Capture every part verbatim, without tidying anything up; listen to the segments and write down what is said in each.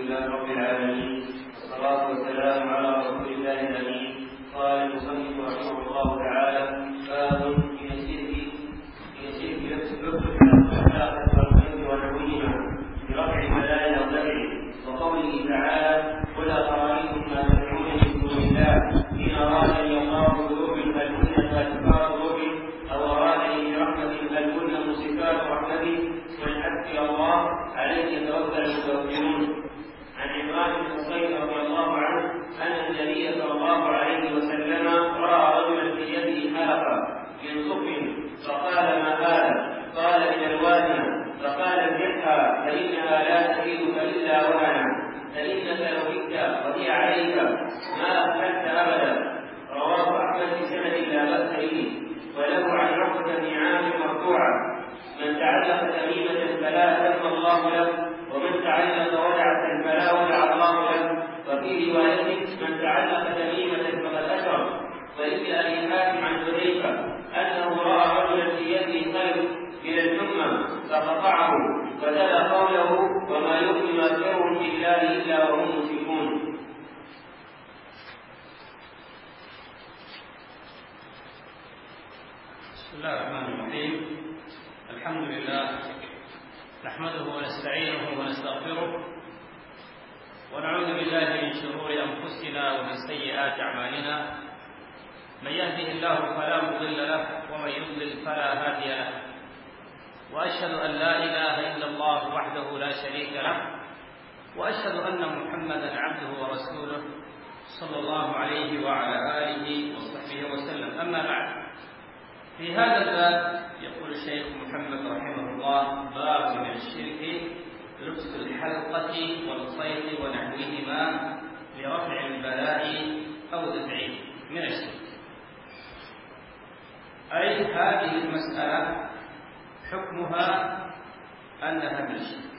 لله رب العالمين، والصلاة والسلام على رسول الله الأمين. قال المصنف رحمه الله تعالى: باب من الشرك من الشرك لبس الحلاقة والخيط ونحوهما برفع البلاء أو دفعه، وقوله تعالى: قل أفرأيتم ما تدعون من دون الله إن أرادني الله بضر هل كن كاشفات ضره أو أرادني برحمة هل كن ممسكات رحمته قل حسبي الله عليه يتوكل المتوكلون. عن عمران بن حصين رضي الله عنه أن النبي صلى الله عليه وسلم رأى رجلا في يده حلقة من صف فقال: ما هذا؟ قال: من الوادي. فقال: ابيعها فإنها لا تزيدك إلا وهنا، فإنك لو بت وهي عليك ما أفلحت أبدا. رواه أحمد بسند لا بأس به. وله عن عقبة بن عامر مرفوعا: من تعلق تميمة فلا تم الله له، ومن تعلق ودعة فلا ودع الله له. وفي رواية: من تعلق تميمة فقد أشرك. وابن أبي حاتم عن حذيفة أنه رأى رجلا في يده خيط من الجمة فقطعه، وتلا قوله: وما يؤمن أكثرهم بالله إلا وهم مشركون. بسم الله الرحمن الرحيم. الحمد لله نحمده ونستعينه ونستغفره، ونعوذ بالله من شرور أنفسنا ومن سيئات أعمالنا. من يهده الله فلا مضل له، ومن يضلل فلا هادي له. وأشهد أن لا إله إلا الله وحده لا شريك له، وأشهد أن محمدا عبده ورسوله صلى الله عليه وعلى آله وصحبه وسلم. أما بعد، في هذا الباب يقول الشيخ محمد رحمه الله: باب من الشرك لبس الحلقة والخيط ونحوهما لرفع البلاء أو دفعه من الشرك. أي هذه المسألة حكمها أنها من الشرك.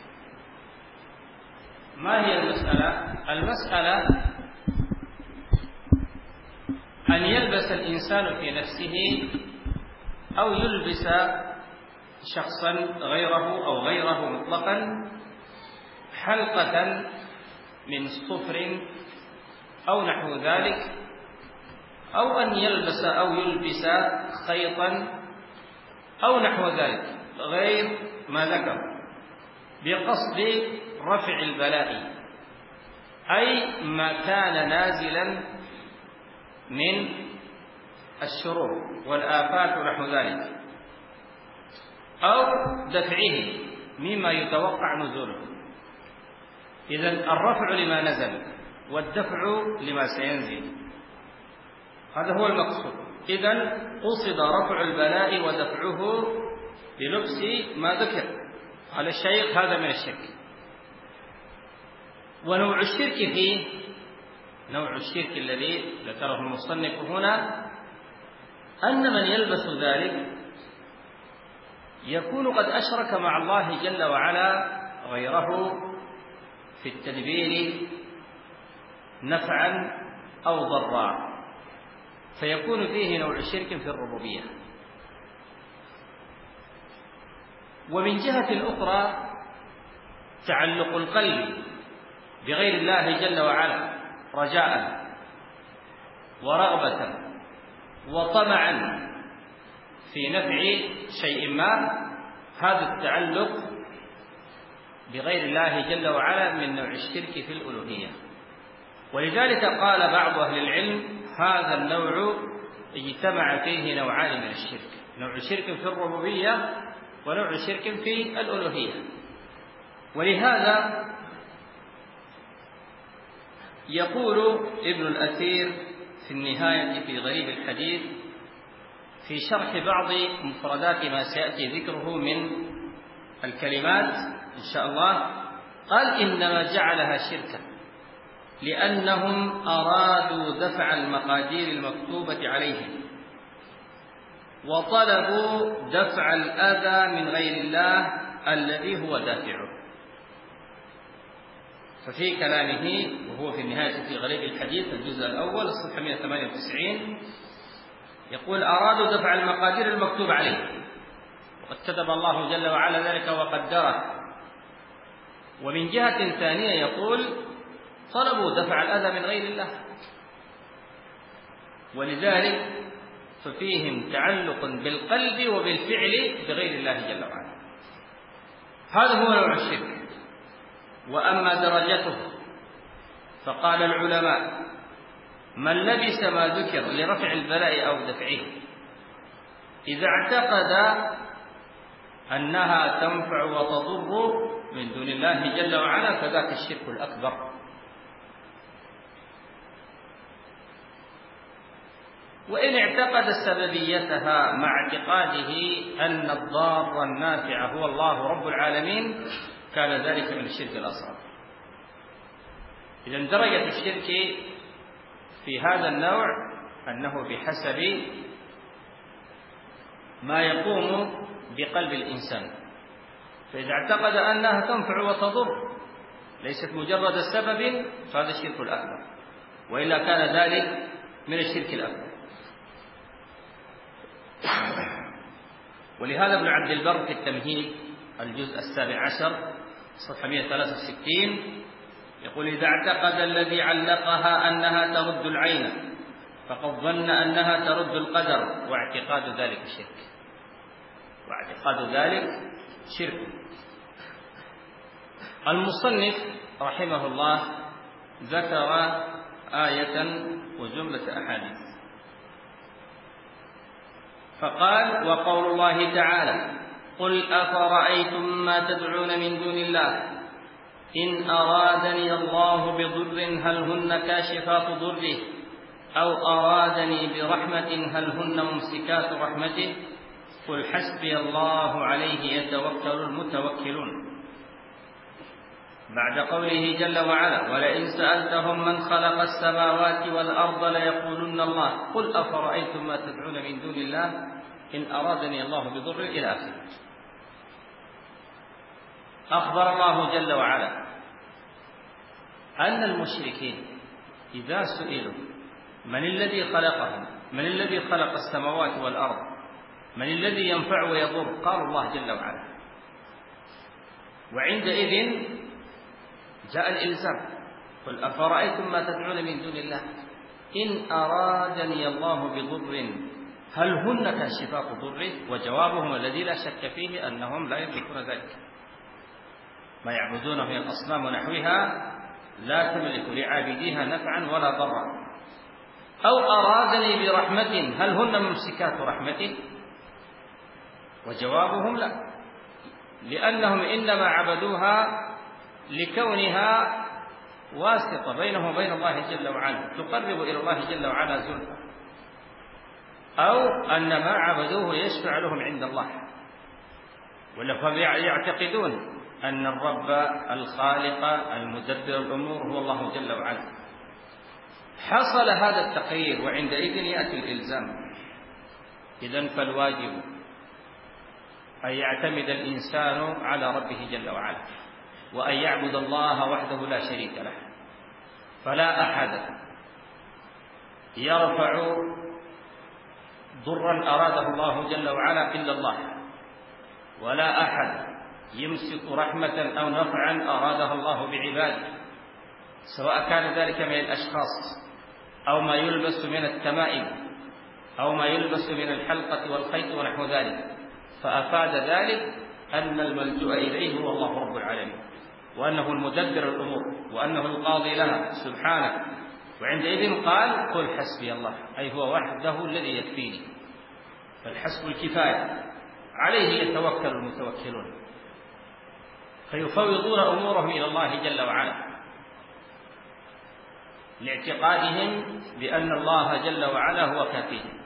ما هي المسألة؟ المسألة أن يلبس الإنسان في نفسه أو يلبس شخصا غيره أو غيره مطلقا حلقة من صفر أو نحو ذلك، أو أن يلبس أو يلبس خيطا أو نحو ذلك غير ما ذكر، بقصد رفع البلاء، أي ما كان نازلا من الشرور والآفات ونحو ذلك، أو دفعه مما يتوقع نزوله. إذن الرفع لما نزل والدفع لما سينزل، هذا هو المقصود. إذن قصد رفع البلاء ودفعه بلبس ما ذكر على الشيخ، هذا من الشرك. ونوع الشرك فيه نوع الشرك الذي ذكره المصنف هنا أن من يلبس ذلك يكون قد أشرك مع الله جل وعلا غيره في التدبير نفعا أو ضرا، فيكون فيه نوع شرك في الربوبية. ومن جهة أخرى تعلق القلب بغير الله جل وعلا رجاء ورغبة وطمعا في نفع شيء ما، هذا التعلق بغير الله جل وعلا من نوع الشرك في الألوهية. ولذلك قال بعض أهل العلم: هذا النوع اجتمع فيه نوعان من الشرك، نوع شرك في الربوبية ونوع شرك في الألوهية. ولهذا يقول ابن الأثير في النهاية في غريب الحديث في شرح بعض مفردات ما سيأتي ذكره من الكلمات إن شاء الله، قال: إنما جعلها شركا لأنهم أرادوا دفع المقادير المكتوبة عليهم، وطلبوا دفع الأذى من غير الله الذي هو دافعه. ففي كلامه وهو في النهاية في غريب الحديث الجزء الأول الصفحة مئة وثمانية وتسعين يقول: أرادوا دفع المقادير المكتوب عليه، وقد كتب الله جل وعلا ذلك وقدره، ومن جهة ثانية يقول طلبوا دفع الأذى من غير الله، ولذلك ففيهم تعلق بالقلب وبالفعل بغير الله جل وعلا. هذا هو نوع الشرك. وأما درجته فقال العلماء: من لبس ما ذكر لرفع البلاء أو دفعه إذا اعتقد أنها تنفع وتضر من دون الله جل وعلا فذاك الشرك الأكبر. وإن اعتقد سببيتها مع اعتقاده أن الضار النافع هو الله رب العالمين كان ذلك من الشرك الأصغر. إذن درجة الشرك في هذا النوع أنه بحسب ما يقوم بقلب الإنسان، فإذا اعتقد أنها تنفع وتضر ليست مجرد سبب فهذا الشرك الأكبر، وإلا كان ذلك من الشرك الأكبر. ولهذا ابن عبد البر في التمهيد الجزء السابع عشر صفحة مئة وثلاثة وستين يقول: إذا اعتقد الذي علقها أنها ترد العين فقد ظن أنها ترد القدر، واعتقاد ذلك شرك، واعتقاد ذلك شرك. المصنف رحمه الله ذكر آية وجملة أحاديث، فقال: وقول الله تعالى: قل أفرأيتم ما تدعون من دون الله إن أرادني الله بضر هل هن كاشفات ضره أو أرادني برحمة هل هن ممسكات رحمته قل حسبي الله عليه يتوكل المتوكلون. بعد قوله جل وعلا: ولئن سألتهم من خلق السماوات والأرض ليقولن الله قل أفرأيتم ما تدعون من دون الله إن أرادني الله بضر إلى آخره. أخبر الله جل وعلا أن المشركين إذا سئلوا من الذي خلقهم، من الذي خلق السماوات والأرض، من الذي ينفع ويضر، قال الله جل وعلا. وعندئذ جاء الإلزام: قل أفرأيتم ما تدعون من دون الله إن أرادني الله بضر هل هن كاشفات ضره. وجوابهم الذي لا شك فيه أنهم لا يملكون ذلك، ما يعبدونه من الأصنام ونحوها لا تملك لعابديها نفعا ولا ضرا. أو أرادني برحمة هل هن ممسكات رحمته. وجوابهم لا، لأنهم إنما عبدوها لكونها واسطة بينهم وبين الله جل وعلا، تقرب إلى الله جل وعلا زلفى، أو أن ما عبدوه يشفع لهم عند الله. ولهم يعتقدون أن الرب الخالق المدبر الأمور هو الله جل وعلا. حصل هذا التقرير وعندئذ يأتي الإلزام. إذن فالواجب أن يعتمد الإنسان على ربه جل وعلا، وأن يعبد الله وحده لا شريك له، فلا أحد يرفع ضرا أراده الله جل وعلا إلا الله، ولا أحد يمسك رحمة أو نفعا أرادها الله بعباده، سواء كان ذلك من الأشخاص أو ما يلبس من التمائم أو ما يلبس من الحلقة والخيط ونحو ذلك. فأفاد ذلك أن الملجوء إليه هو الله رب العالمين، وأنه المدبر الأمور، وأنه القاضي لها سبحانه. وعندئذ قال: قل حسبي الله، أي هو وحده الذي يكفيني، فالحسب الكفاية، عليه يتوكل المتوكلون، فيفوضون أمورهم إلى الله جل وعلا لاعتقادهم بأن الله جل وعلا هو كافيهم،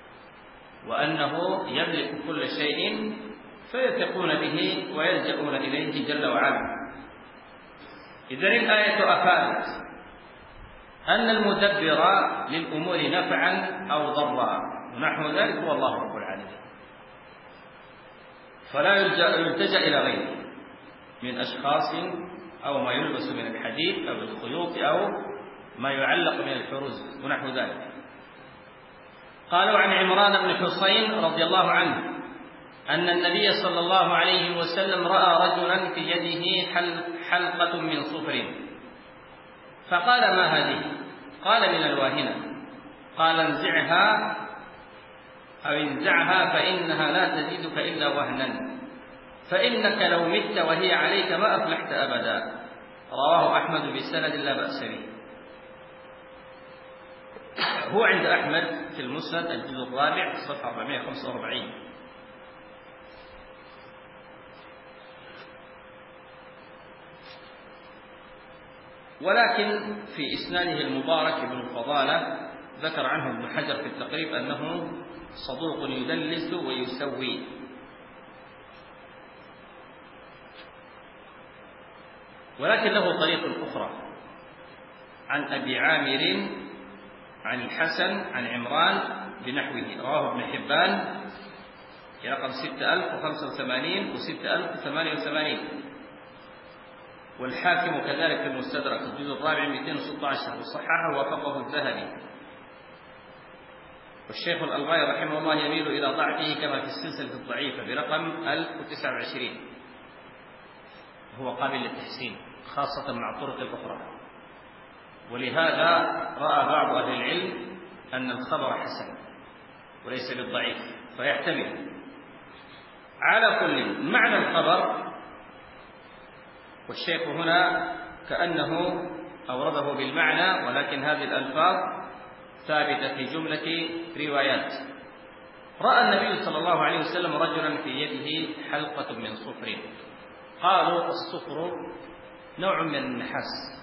وأنه يملك كل شيء، فيثقون به ويلجؤون إليه جل وعلا. إذن الآية أفادت أن المدبر للأمور نفعا أو ضرا ونحو ذلك هو الله رب العالمين، فلا يلتجأ إلى غيره من أشخاص أو ما يلبس من الحديد أو الخيوط أو ما يعلق من الحروز ونحو ذلك. قالوا عن عمران بن حسين رضي الله عنه أن النبي صلى الله عليه وسلم رأى رجلا في يده حلقة من صفر. فقال: ما هذه؟ قال: من الواهنة. قال: انزعها أو انزعها فإنها لا تزيدك إلا وهنا، فإنك لو مت وهي عليك ما أفلحت أبدا. رواه أحمد بسند لا بأس به. هو عند أحمد في المسند الجزء الرابع صفحة أربعمائة وخمسة وأربعين. ولكن في إسناده المبارك بن الفضالة ذكر عنه ابن حجر في التقريب أنه صدوق يدلس ويسوي. ولكن له طريق أخرى عن أبي عامر عن الحسن عن عمران بنحوه، رواه ابن حبان في رقم ستة آلاف وخمسة وثمانين وستة آلاف وثمانية وثمانين، والحاكم كذلك في المستدرك الجزء الرابع مئتين وستة عشر وصححه ووافقه الذهبي. والشيخ الألباني رحمه الله يميل إلى ضعفه كما في السلسلة الضعيفة برقم ألف وتسعة وعشرين، هو قابل للتحسين خاصة مع الطرق الأخرى. ولهذا رأى بعض أهل العلم أن الخبر حسن وليس بالضعيف فيحتمل. على كل معنى الخبر، والشيخ هنا كأنه أورده بالمعنى، ولكن هذه الألفاظ ثابتة في جملة روايات. رأى النبي صلى الله عليه وسلم رجلا في يده حلقة من صفر. قالوا: الصفر نوع من النحاس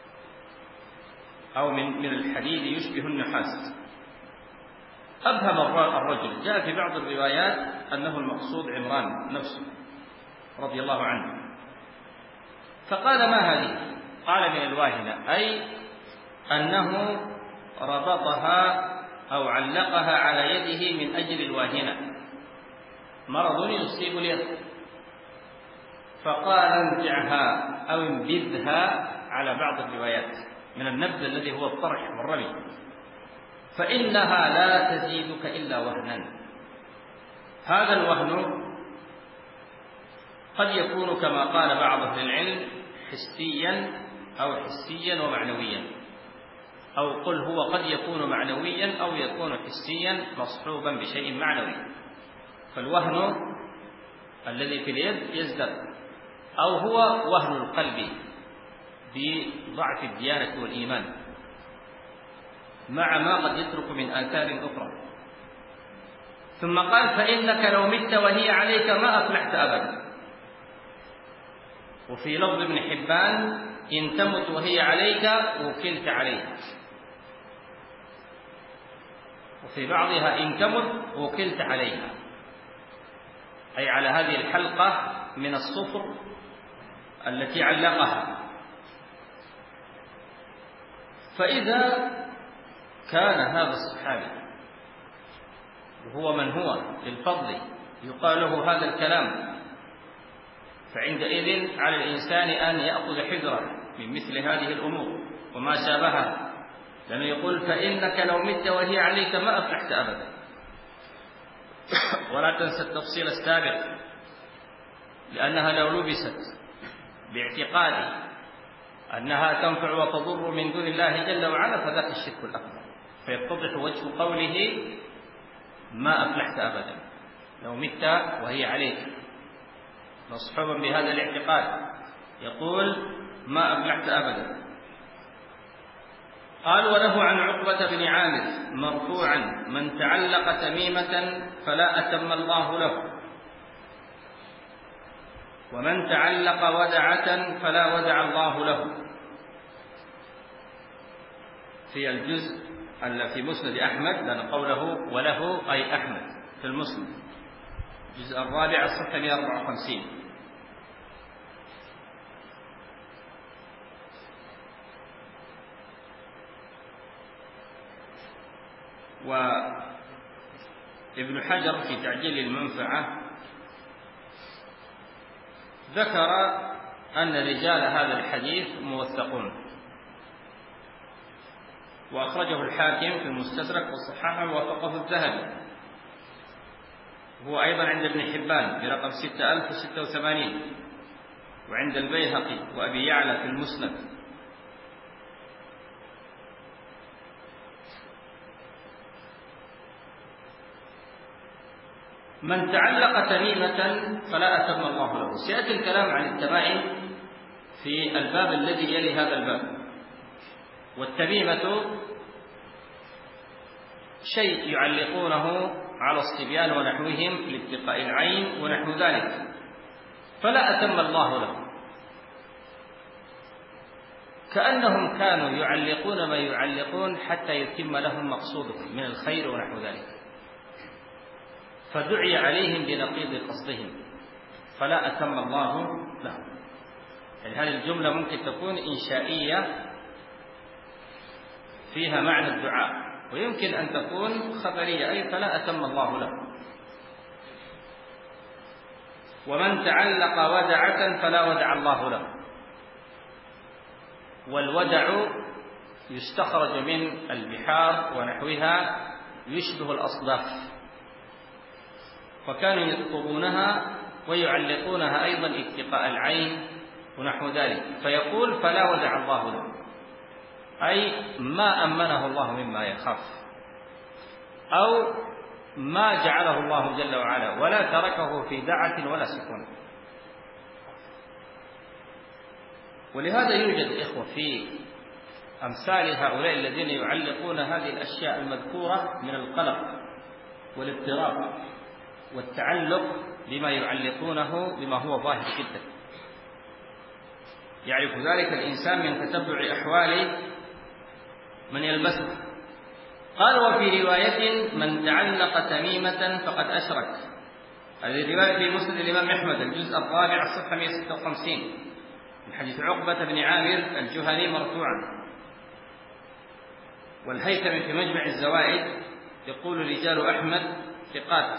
أو من من الحديد يشبه النحاس. أبهم الرجل. جاء في بعض الروايات أنه المقصود عمران نفسه رضي الله عنه. فقال: ما هذه؟ قال: من الواهنة، أي أنه ربطها أو علقها على يده من أجل الواهنة، مرض يصيب اليد. فقال: انزعها أو انبذها على بعض الروايات من النبذ الذي هو الطرح والرمي، فإنها لا تزيدك إلا وهنا. هذا الوهن قد يكون كما قال بعض أهل العلم حسيا أو حسيا ومعنويا، أو قل هو قد يكون معنويا أو يكون حسيا مصحوبا بشيء معنوي. فالوهن الذي في اليد يزداد، أو هو وهن القلب بضعف الديانة والإيمان مع ما قد يترك من آثار أخرى. ثم قال: فإنك لو مت وهي عليك ما أفلحت أبدا. وفي لفظ ابن حبان: إن تمت وهي عليك وكلت عليها. وفي بعضها: إن تمت وكلت عليها، أي على هذه الحلقة من الصفر التي علقها. فإذا كان هذا الصحابي وهو من هو للفضل يقال له هذا الكلام، فعندئذ على الإنسان أن يأخذ حذره من مثل هذه الأمور وما شابهها، لأنه يقول: فإنك لو مت وهي عليك ما أفلحت أبدا. ولا تنسى التفصيل السابق، لأنها لو لبست باعتقاد أنها تنفع وتضر من دون الله جل وعلا فذاك الشرك الأكبر. فيتضح وجه قوله: ما أفلحت أبدا، لو مت وهي عليك، مصحوبا بهذا الاعتقاد، يقول: ما أفلحت أبدا. قال: وله عن عقبة بن عامر مرفوعا: من تعلق تميمة فلا أتم الله له، ومن تعلق ودعة فلا ودع الله له. في الجزء في مسند أحمد، لأن قوله وله أي أحمد في المسند، الجزء الرابع الصفحة مئة وأربعة وخمسين. وابن حجر في تعجيل المنفعة ذكر أن رجال هذا الحديث موثقون، وأخرجه الحاكم في المستدرك وصححه ووافقه الذهبي. هو أيضا عند ابن حبان برقم ستة آلاف وستة وثمانين. وعند البيهقي وأبي يعلى في المسند. من تعلق تميمة فلا أتم الله له. سيأتي الكلام عن التمائم في الباب الذي يلي هذا الباب. والتميمة شيء يعلقونه على الصبيان ونحوهم لاتقاء العين ونحو ذلك، فلا أتم الله له، كأنهم كانوا يعلقون ما يعلقون حتى يتم لهم مقصودهم من الخير ونحو ذلك، فدعي عليهم بنقيض قصدهم فلا أتم الله لهم. يعني هذه الجملة ممكن تكون إنشائية فيها معنى الدعاء، ويمكن أن تكون خبرية أي فلا أتم الله له. ومن تعلق ودعة فلا ودع الله له. والودع يستخرج من البحار ونحوها يشبه الأصداف، فكانوا يطلبونها ويعلقونها أيضا اتقاء العين ونحو ذلك، فيقول فلا ودع الله له، أي ما أمنه الله مما يخاف، أو ما جعله الله جل وعلا ولا تركه في دعة ولا سكون. ولهذا يوجد إخوة في أمثال هؤلاء الذين يعلقون هذه الأشياء المذكورة من القلق والاضطراب والتعلق بما يعلقونه بما هو ظاهر جدا. يعرف ذلك الإنسان من تتبع أحوال من يلبسه. قال وفي رواية من تعلق تميمة فقد أشرك. هذه الرواية في مسند الإمام أحمد الجزء الرابع الصفحة مئة وستة وخمسين من حديث عقبة بن عامر الجهني مرفوعا. والهيثمي في مجمع الزوائد يقول رجال أحمد ثقات.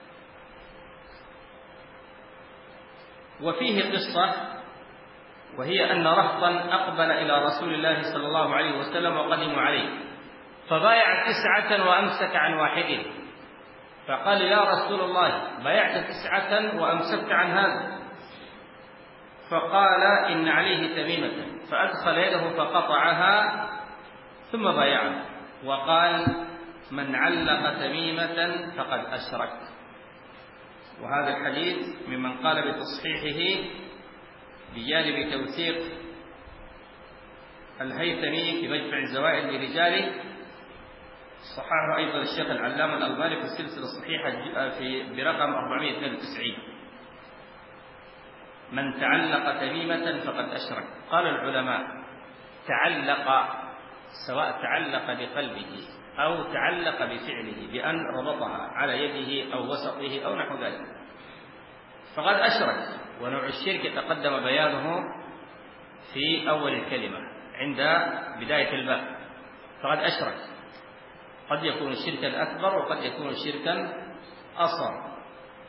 وفيه قصة، وهي أن رهطا أقبل إلى رسول الله صلى الله عليه وسلم وقدموا عليه، فبايع تسعة وأمسك عن واحد، فقال يا رسول الله بايعت تسعة وأمسكت عن هذا؟ فقال إن عليه تميمة، فأدخل يده فقطعها ثم بايعه، وقال من علق تميمة فقد أشرك. وهذا الحديث ممن قال بتصحيحه بجانب توثيق الهيثمي في مجمع الزوائد لرجاله، صححه أيضا الشيخ العلامة الألباني في السلسلة الصحيحة في برقم أربعمئة واثنين وتسعين. من تعلق تميمة فقد أشرك. قال العلماء تعلق، سواء تعلق بقلبه أو تعلق بفعله بأن ربطها على يده أو وسطه أو نحو ذلك فقد أشرك. ونوع الشرك تقدم بيانه في أول الكلمة عند بداية الباب. فقد أشرك قد يكون شركا أكبر وقد يكون شركا أصغر.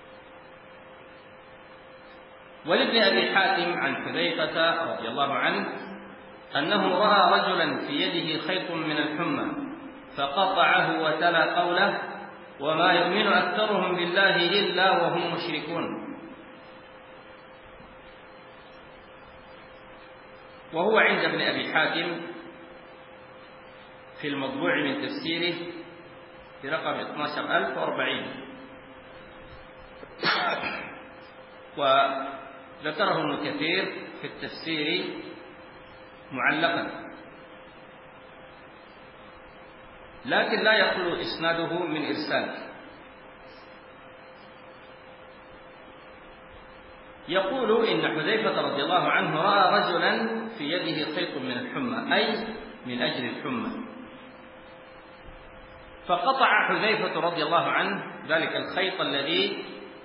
ولابن أبي حاتم عن حذيفة رضي الله عنه أنه رأى رجلا في يده خيط من الحمى فقطعه وتلا قوله وما يؤمن أكثرهم بالله إلا وهم مشركون. وهو عند ابن أبي حاتم في المطبوع من تفسيره برقم اثني عشر ألف وأربعين، وذكره ابن كثير في التفسير معلقا، لكن لا يخلو إسناده من إرسال. يقول إن حذيفة رضي الله عنه رأى رجلا في يده خيط من الحمى، أي من أجل الحمى، فقطع حذيفة رضي الله عنه ذلك الخيط الذي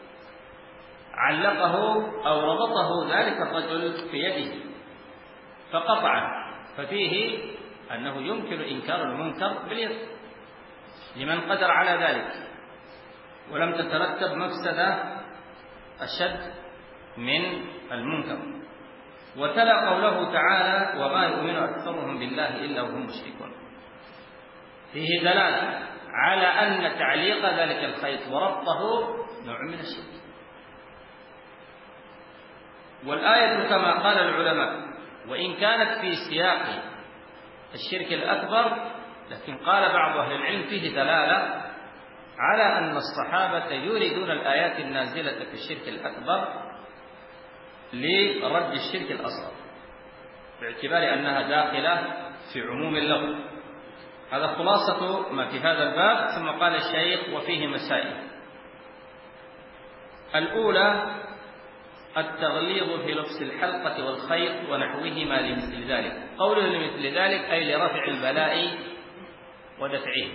علقه أو ربطه ذلك الرجل في يده فقطعه. ففيه أنه يمكن إنكار المنكر باليد لمن قدر على ذلك ولم تترتب مفسدة أشد من المنكر. وتلا قوله تعالى وما يؤمن أكثرهم بالله إلا وهم مشركون، فيه دلالة على أن تعليق ذلك الخيط وربطه نوع من الشرك. والآية كما قال العلماء وإن كانت في سياق الشرك الأكبر، لكن قال بعض أهل العلم فيه دلالة على أن الصحابة يريدون الآيات النازلة في الشرك الأكبر لرد الشرك الأصغر، باعتبار أنها داخلة في عموم اللفظ. هذا خلاصة ما في هذا الباب. ثم قال الشيخ وفيه مسائل. الأولى التغليظ في لبس الحلقة والخيط ونحوهما لمثل ذلك. قوله لمثل ذلك أي لرفع البلاء ودفعه.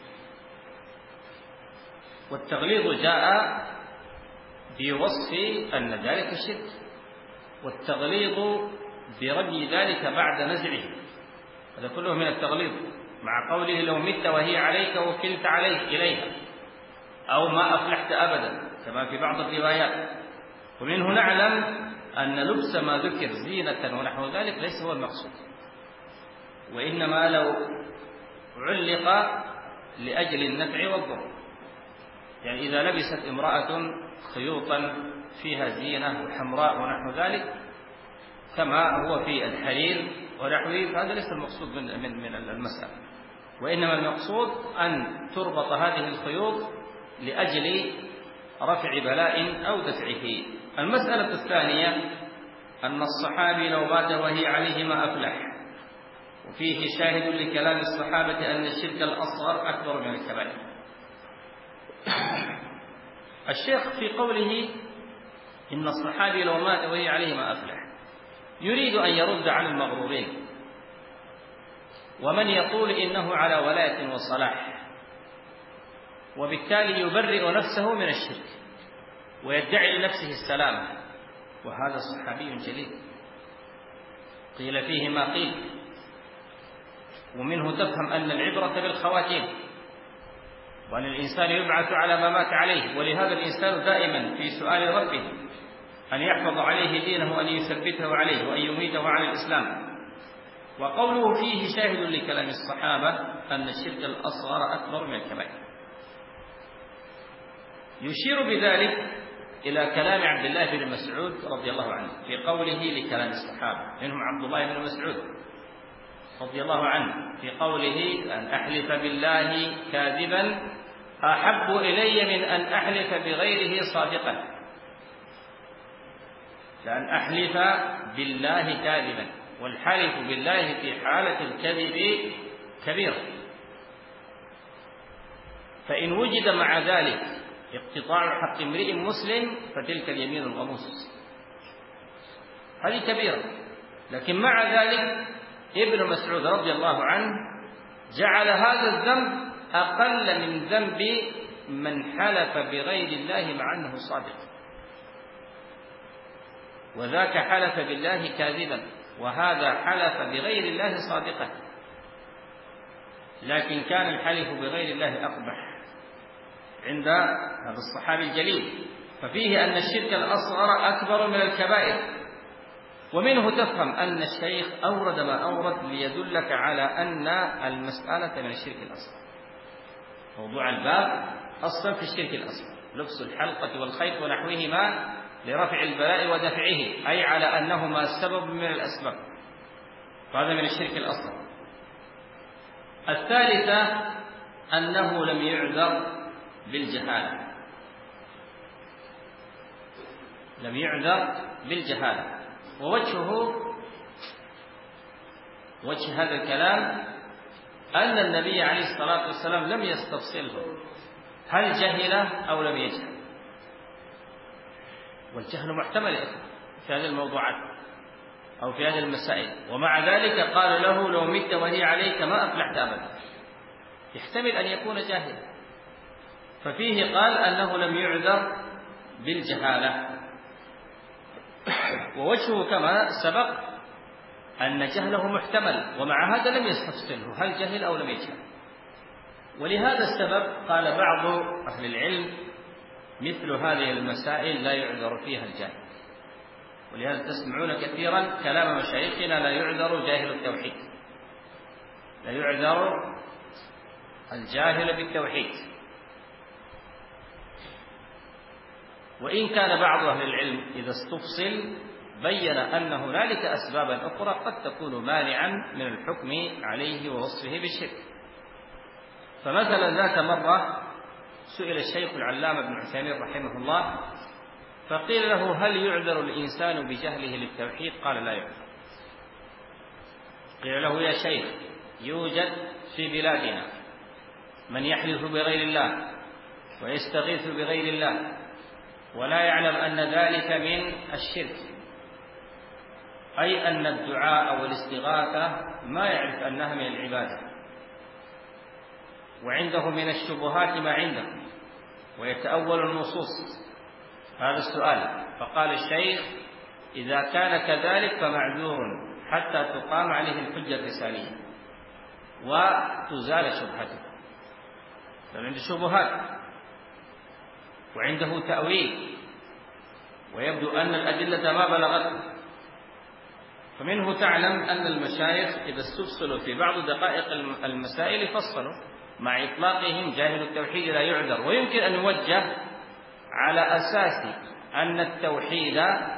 والتغليظ جاء بوصف أن ذلك شرك، والتغليظ برمي ذلك بعد نزعه، هذا كله من التغليظ، مع قوله لو مت وهي عليك وكلت عليه إليها، أو ما أفلحت أبدا كما في بعض الروايات. ومنه نعلم أن لبس ما ذكر زينة ونحو ذلك ليس هو المقصود، وإنما لو علق لأجل النفع والضر. يعني إذا لبست امرأة خيوطا فيها زينة وحمراء ونحو ذلك كما هو في الحرير ونحوه، فهذا ليس المقصود من من من المسألة، وإنما المقصود أن تربط هذه الخيوط لأجل رفع بلاء أو دفعه. المسألة الثانية أن الصحابي لو مات وهي عليه ما أفلح، وفيه شاهد لكلام الصحابة أن الشرك الأصغر أكبر من الكبائر. الشيخ في قوله إن الصحابي لو مات وهي عليه ما أفلح يريد أن يرد على المغرورين ومن يقول إنه على ولاية وصلاح، وبالتالي يبرئ نفسه من الشرك ويدعي لنفسه السلام، وهذا صحابي جليل قيل فيه ما قيل. ومنه تفهم أن العبرة بالخواتيم، وأن الإنسان يبعث على ما مات عليه، ولهذا الإنسان دائما في سؤال ربه أن يحفظ عليه دينه وأن يثبته عليه وأن يميته على الإسلام. وقوله فيه شاهد لكلام الصحابة أن الشرك الأصغر أكبر من الكبائر، يشير بذلك إلى كلام عبد الله بن مسعود رضي الله عنه في قوله لكلام الصحابة، منهم عبد الله بن مسعود رضي الله عنه في قوله أن أحلف بالله كاذبا أحب إلي من أن أحلف بغيره صادقا. لأن أحلف بالله كاذبا، والحلف بالله في حالة الكذب كبير، فإن وجد مع ذلك اقتطاع حق امرئ مسلم فتلك اليمين الغموس، هذه كبيرة. لكن مع ذلك ابن مسعود رضي الله عنه جعل هذا الذنب أقل من ذنب من حلف بغير الله مع أنه صادق، وذاك حلف بالله كاذبا وهذا حلف بغير الله صادقا، لكن كان الحلف بغير الله أقبح عند هذا الصحابي الجليل. ففيه أن الشرك الأصغر أكبر من الكبائر. ومنه تفهم أن الشيخ أورد ما أورد ليدلك على أن المسألة من الشرك الأصغر. موضوع الباب أصلا في الشرك الأصغر لبس الحلقة والخيط ونحوهما لرفع البلاء ودفعه، أي على أنهما سبب من الأسباب، فهذا من الشرك الأصغر. الثالثة أنه لم يعذر بالجهالة، لم يعذر بالجهالة. ووجهه وجه هذا الكلام أن النبي عليه الصلاة والسلام لم يستفصله هل جهل أو لم يجهل، والجهل محتمل في هذه الموضوعات أو في هذه المسائل، ومع ذلك قال له لو مت وهي عليك ما أفلحت أبدا، يحتمل أن يكون جاهلا. ففيه قال أنه لم يعذر بالجهالة. ووجهه كما سبق أن جهله محتمل، ومع هذا لم يستفصله هل جهل أو لم يجهل. ولهذا السبب قال بعض أهل العلم مثل هذه المسائل لا يعذر فيها الجاهل، ولهذا تسمعون كثيرا كلام مشايخنا لا يعذر جاهل التوحيد، لا يعذر الجاهل بالتوحيد. وإن كان بعض أهل العلم إذا استفصل بين أن هنالك أسبابا أخرى قد تكون مانعا من الحكم عليه ووصفه بالشرك. فمثلا ذات مرة سئل الشيخ العلامة ابن عثيمين رحمه الله فقيل له: هل يعذر الإنسان بجهله للتوحيد؟ قال: لا يعذر. قيل له: يا شيخ، يوجد في بلادنا من يحلف بغير الله ويستغيث بغير الله ولا يعلم أن ذلك من الشرك، أي أن الدعاء والاستغاثة ما يعرف أنها من العبادة، وعنده من الشبهات ما عنده ويتأول النصوص. هذا السؤال. فقال الشيخ: إذا كان كذلك فمعذور حتى تقام عليه الحجة الرسالية وتزال شبهته، فعنده شبهات وعنده تأويل ويبدو أن الأدلة ما بلغته. فمنه تعلم أن المشايخ إذا استفصلوا في بعض دقائق المسائل فصلوا، مع إطلاقهم جاهل التوحيد لا يعذر، ويمكن أن يوجه على أساس أن التوحيد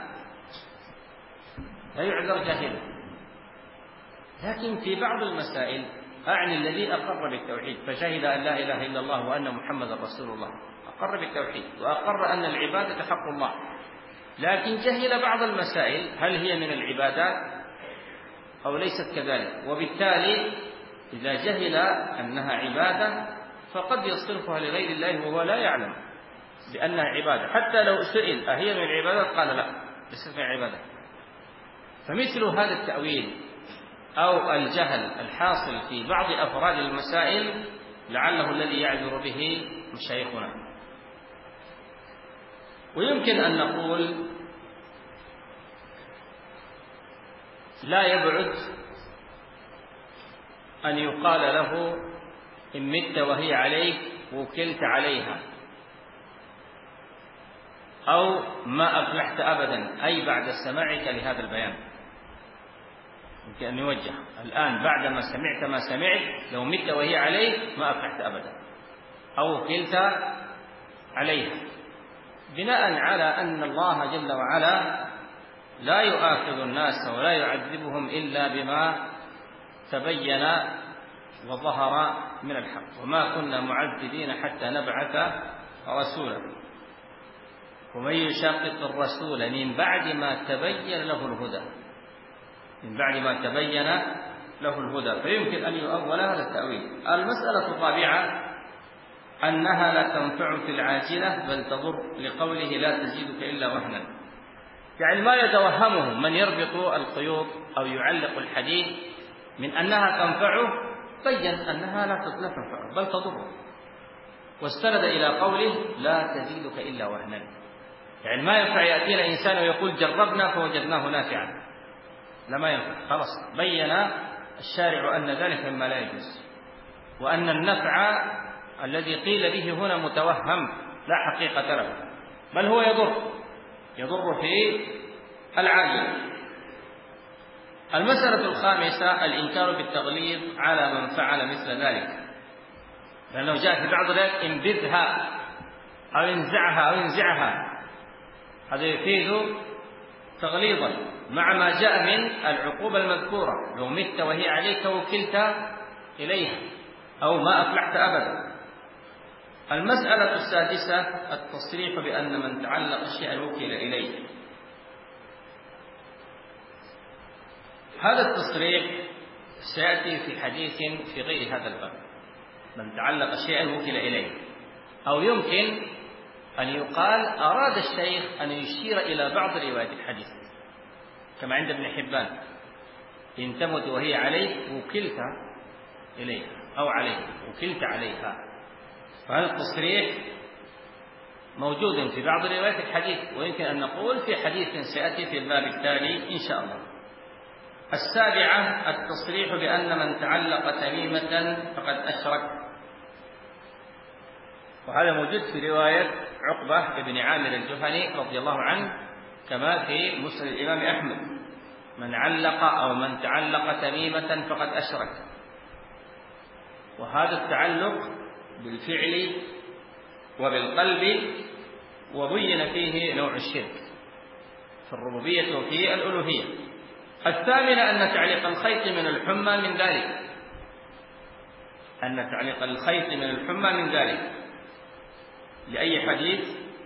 لا يعذر جاهلا. لكن في بعض المسائل، أعني الذي أقر بالتوحيد فشهد أن لا إله إلا الله وأن محمد رسول الله، أقر بالتوحيد وأقر أن العبادة حق الله، لكن جهل بعض المسائل هل هي من العبادات أو ليست كذلك، وبالتالي إذا جهل أنها عبادة فقد يصرفها لغير الله وهو لا يعلم بأنها عبادة، حتى لو سئل أهي من العبادات قال لا ليست من العبادة. فمثل هذا التأويل أو الجهل الحاصل في بعض أفراد المسائل لعله الذي يعذر به مشايخنا. ويمكن أن نقول لا يبعد أن يقال له: إن مت وهي عليك وكلت عليها، أو ما أفلحت أبدا، أي بعد سماعك لهذا البيان. يمكن أن يوجه الآن بعدما سمعت ما سمعت: لو مت وهي عليك ما أفلحت أبدا، أو كلت عليها، بناء على أن الله جل وعلا لا يؤاخذ الناس ولا يعذبهم إلا بما تبين وظهر من الحق، وما كنا معذبين حتى نبعث رسولا، ومن يشاقق الرسول من بعد ما تبين له الهدى من بعد ما تبين له الهدى فيمكن أن يؤول هذا التأويل. المسألة الرابعة أنها لا تنفع في العاجلة بل تضر، لقوله: لا تزيدك إلا وهنا. يعني ما يتوهمه من يربط الخيوط أو يعلق الحديث من أنها تنفعه بين أنها لا تنفعه بل تضره، واستند إلى قوله: لا تزيدك إلا وهنا. يعني ما ينفع يأتينا إنسان ويقول: جربنا فوجدناه نافعا، لا ما ينفع. خلاص بين الشارع أن ذلك مما لا يجوز، وأن النفع الذي قيل به هنا متوهم لا حقيقة له، بل هو يضر يضر في العاجل. المسألة الخامسة الإنكار بالتغليظ على من فعل مثل ذلك، لأنه جاء في بعض ذلك: انبذها أو انزعها أو انزعها، هذا يفيد تغليظا مع ما جاء من العقوبة المذكورة: لو مت وهي عليك وكلت إليها، أو ما أفلحت أبدا. المسألة السادسة التصريح بأن من تعلق شيئا وكل إليه. هذا التصريح سيأتي في حديث في غير هذا الباب: من تعلق شيئا وكل إليه. أو يمكن أن يقال أراد الشيخ أن يشير إلى بعض روايات الحديث، كما عند ابن حبان: إن تمت وهي عليك وكلت إليها، أو عليها وكلت عليها. فهذا التصريح موجود في بعض روايات الحديث، ويمكن أن نقول في حديث سيأتي في الباب التالي إن شاء الله. السابعة التصريح بأن من تعلق تميمة فقد أشرك، وهذا موجود في رواية عقبة بن عامر الجهني رضي الله عنه، كما في مسند الإمام أحمد: من علق أو من تعلق تميمة فقد أشرك. وهذا التعلق بالفعل وبالقلب، وبين فيه نوع الشرك. في الربوبية وفي الألوهية. الثامنة أن تعليق الخيط من الحمى من ذلك، أن تعليق الخيط من الحمى من ذلك لأي حديث؟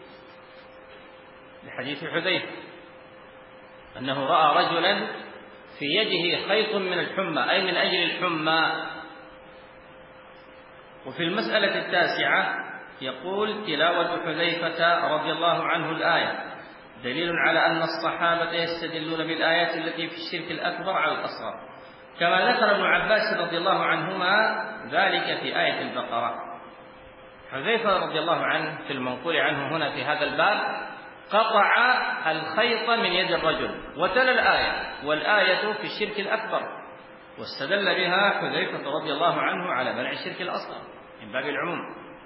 لحديث حذيفة أنه رأى رجلا في يده خيط من الحمى، أي من أجل الحمى. وفي المسألة التاسعة يقول: تلاوة حذيفة رضي الله عنه الآية دليل على أن الصحابة يستدلون بالآيات التي في الشرك الأكبر على الأصغر، كما ذكر ابن عباس رضي الله عنهما ذلك في آية البقرة. حذيفة رضي الله عنه في المنقول عنه هنا في هذا الباب قطع الخيط من يد الرجل وتلا الآية، والآية في الشرك الأكبر، واستدل بها حذيفة رضي الله عنه على منع الشرك الأصغر من باب العموم.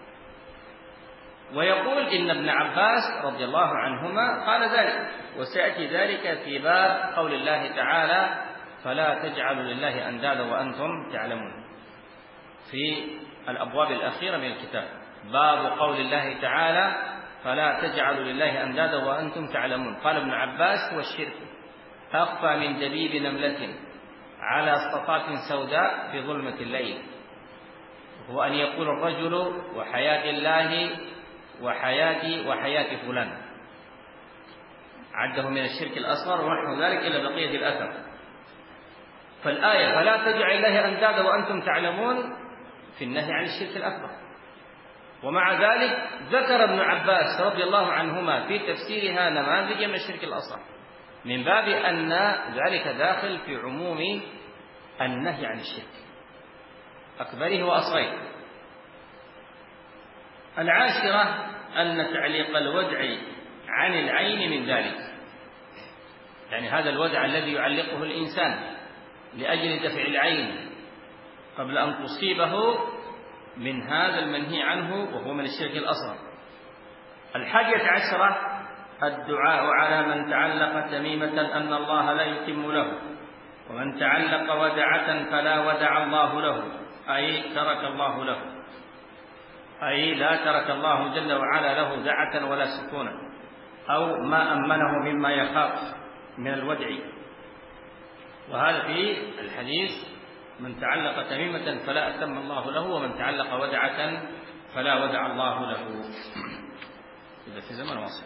ويقول إن ابن عباس رضي الله عنهما قال ذلك، وسيأتي ذلك في باب قول الله تعالى: فلا تجعلوا لله أندادا وأنتم تعلمون، في الأبواب الأخيرة من الكتاب، باب قول الله تعالى: فلا تجعلوا لله أندادا وأنتم تعلمون. قال ابن عباس: والشرك أخفى من دبيب نملة على صفات سوداء في ظلمة الليل، هو أن يقول الرجل: وحياة الله وحياتي وحياة فلان، عده من الشرك الأصغر ونحو ذلك إلى بقية الأثر. فالآية فلا تجعل الله أندادا وأنتم تعلمون في النهي عن الشرك الأكبر، ومع ذلك ذكر ابن عباس رضي الله عنهما في تفسيرها نماذج من الشرك الأصغر، من باب أن ذلك داخل في عموم النهي عن الشرك أكبره وأصغره. العاشرة أن تعليق الودع عن العين من ذلك، يعني هذا الودع الذي يعلقه الإنسان لأجل دفع العين قبل أن تصيبه من هذا المنهي عنه وهو من الشرك الأصغر. الحادية عشرة الدعاء على من تعلق تميمة أن الله لا يتم له، ومن تعلق ودعة فلا ودع الله له، أي ترك الله له، أي لا ترك الله جل وعلا له دعة ولا سكونا، أو ما أمنه مما يخاف من الودع. وهذا في الحديث: من تعلق تميمة فلا أتم الله له، ومن تعلق ودعة فلا ودع الله له. إذا في زمن واصل.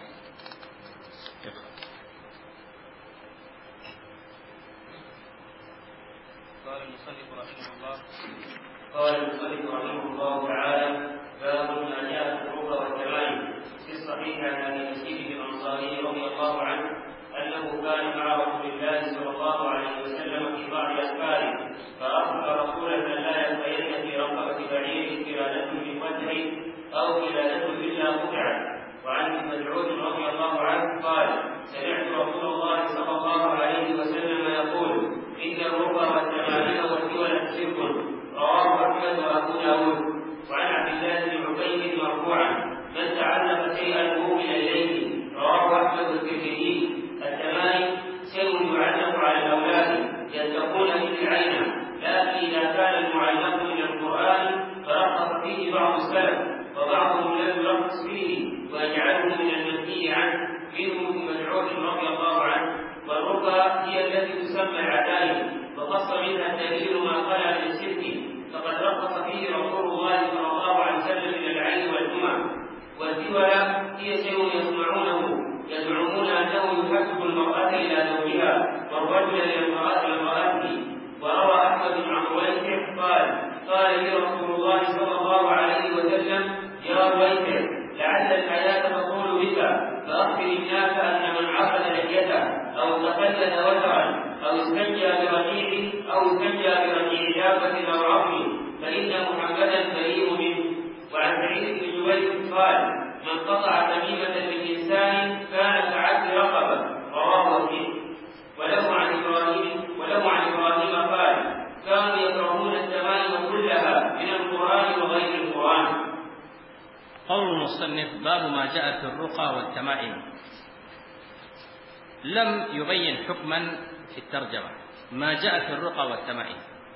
قال المصنف رحمه الله قال المصنف رحمه الله تعالى: باب ما جاء في الرقى والتمائم. في الصحيح عن ابي مسعود الانصاري رضي الله عنه انه كان مع رسول الله صلى الله عليه وسلم في بعض اسفاره، فاخبر رسولا ان لا يلقين في رقبه بعير قلاده من وجه او قلاده الا قطعت. وعن ابن مسعود رضي الله عنه قال: سمعت رسول الله صلى الله عليه وسلم يقول: ان الرقى والتمائم والدول شرك. رواه احمد وابو داود. وعن عبد الله بن عبيد مرفوعا: من تعلق شيئا موكل اليه. رواه احمد الترمذي. التمائم شيء يعلق على الاولاد يتقون به العين، لكن اذا كان المعلق من القران فرخص فيه بعض السلف، وبعضهم لم يرخص فيه ويجعله من المنهي عنه، منهم ابن مسعود رضي الله عنه. والرقى هي التي تسمى العتايم، وخص منها الدليل ما خلا من الشرك، فقد رخص فيه رسول الله صلى الله عليه وسلم من العين والامم. والدولة هي شيء يصنعونه يزعمون انه يحبب المرأة الى زوجها والرجل الى امرأته. وروى احمد بن عمرو قال: قال لي رسول الله صلى الله عليه وسلم: يا رويته، لعل الحياة تطول بك، فأخبر الناس أن من عقد لحيته أو تقلد وترا أو استنجى برقيع أو استنجى برقيع دابة أو عظم فإن محمدا بريء منه. وعن سعيد بن جبير قال: من قطع تميمة للإنسان كان كعبد رقبة. رواه مسلم. وله عن إبراهيم وله عن إبراهيم قال: كانوا يكرهون التمائم كلها من القرآن وغير القرآن. قول المصنف: باب ما جاء في الرقى والتمائم. لم يبين حكما في الترجمة ما جاء في الرقى والتمائم،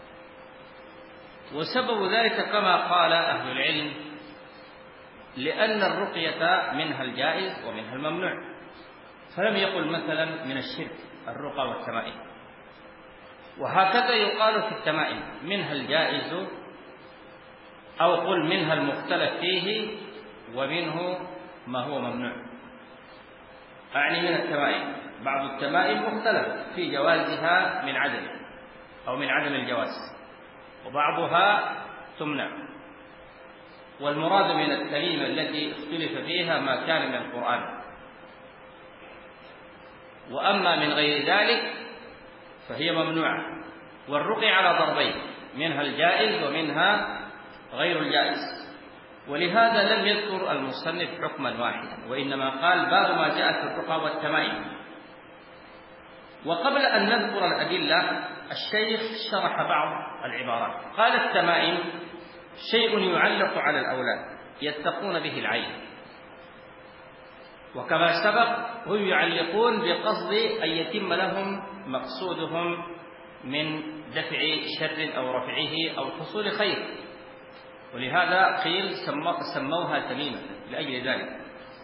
وسبب ذلك كما قال أهل العلم لأن الرقية منها الجائز ومنها الممنوع، فلم يقل مثلا من الشرك الرقى والتمائم. وهكذا يقال في التمائم: منها الجائز، أو قل منها المختلف فيه، ومنه ما هو ممنوع. أعني من التمائم بعض التمائم مختلف في جوازها من عدم أو من عدم الجواز، وبعضها تمنع. والمراد من التميمة التي اختلف فيها ما كان من القرآن. وأما من غير ذلك فهي ممنوعة. والرقي على ضربين: منها الجائز ومنها غير الجائز. ولهذا لم يذكر المصنف حكما واحدا، وإنما قال: باب ما جاء في الرقى والتمائم. وقبل أن نذكر الأدلة الشيخ شرح بعض العبارات. قال: التمائم شيء يعلق على الأولاد يتقون به العين، وكما سبق هم يعلقون بقصد أن يتم لهم مقصودهم من دفع شر أو رفعه أو حصول خير، ولهذا قيل سموها تميمة لأجل ذلك.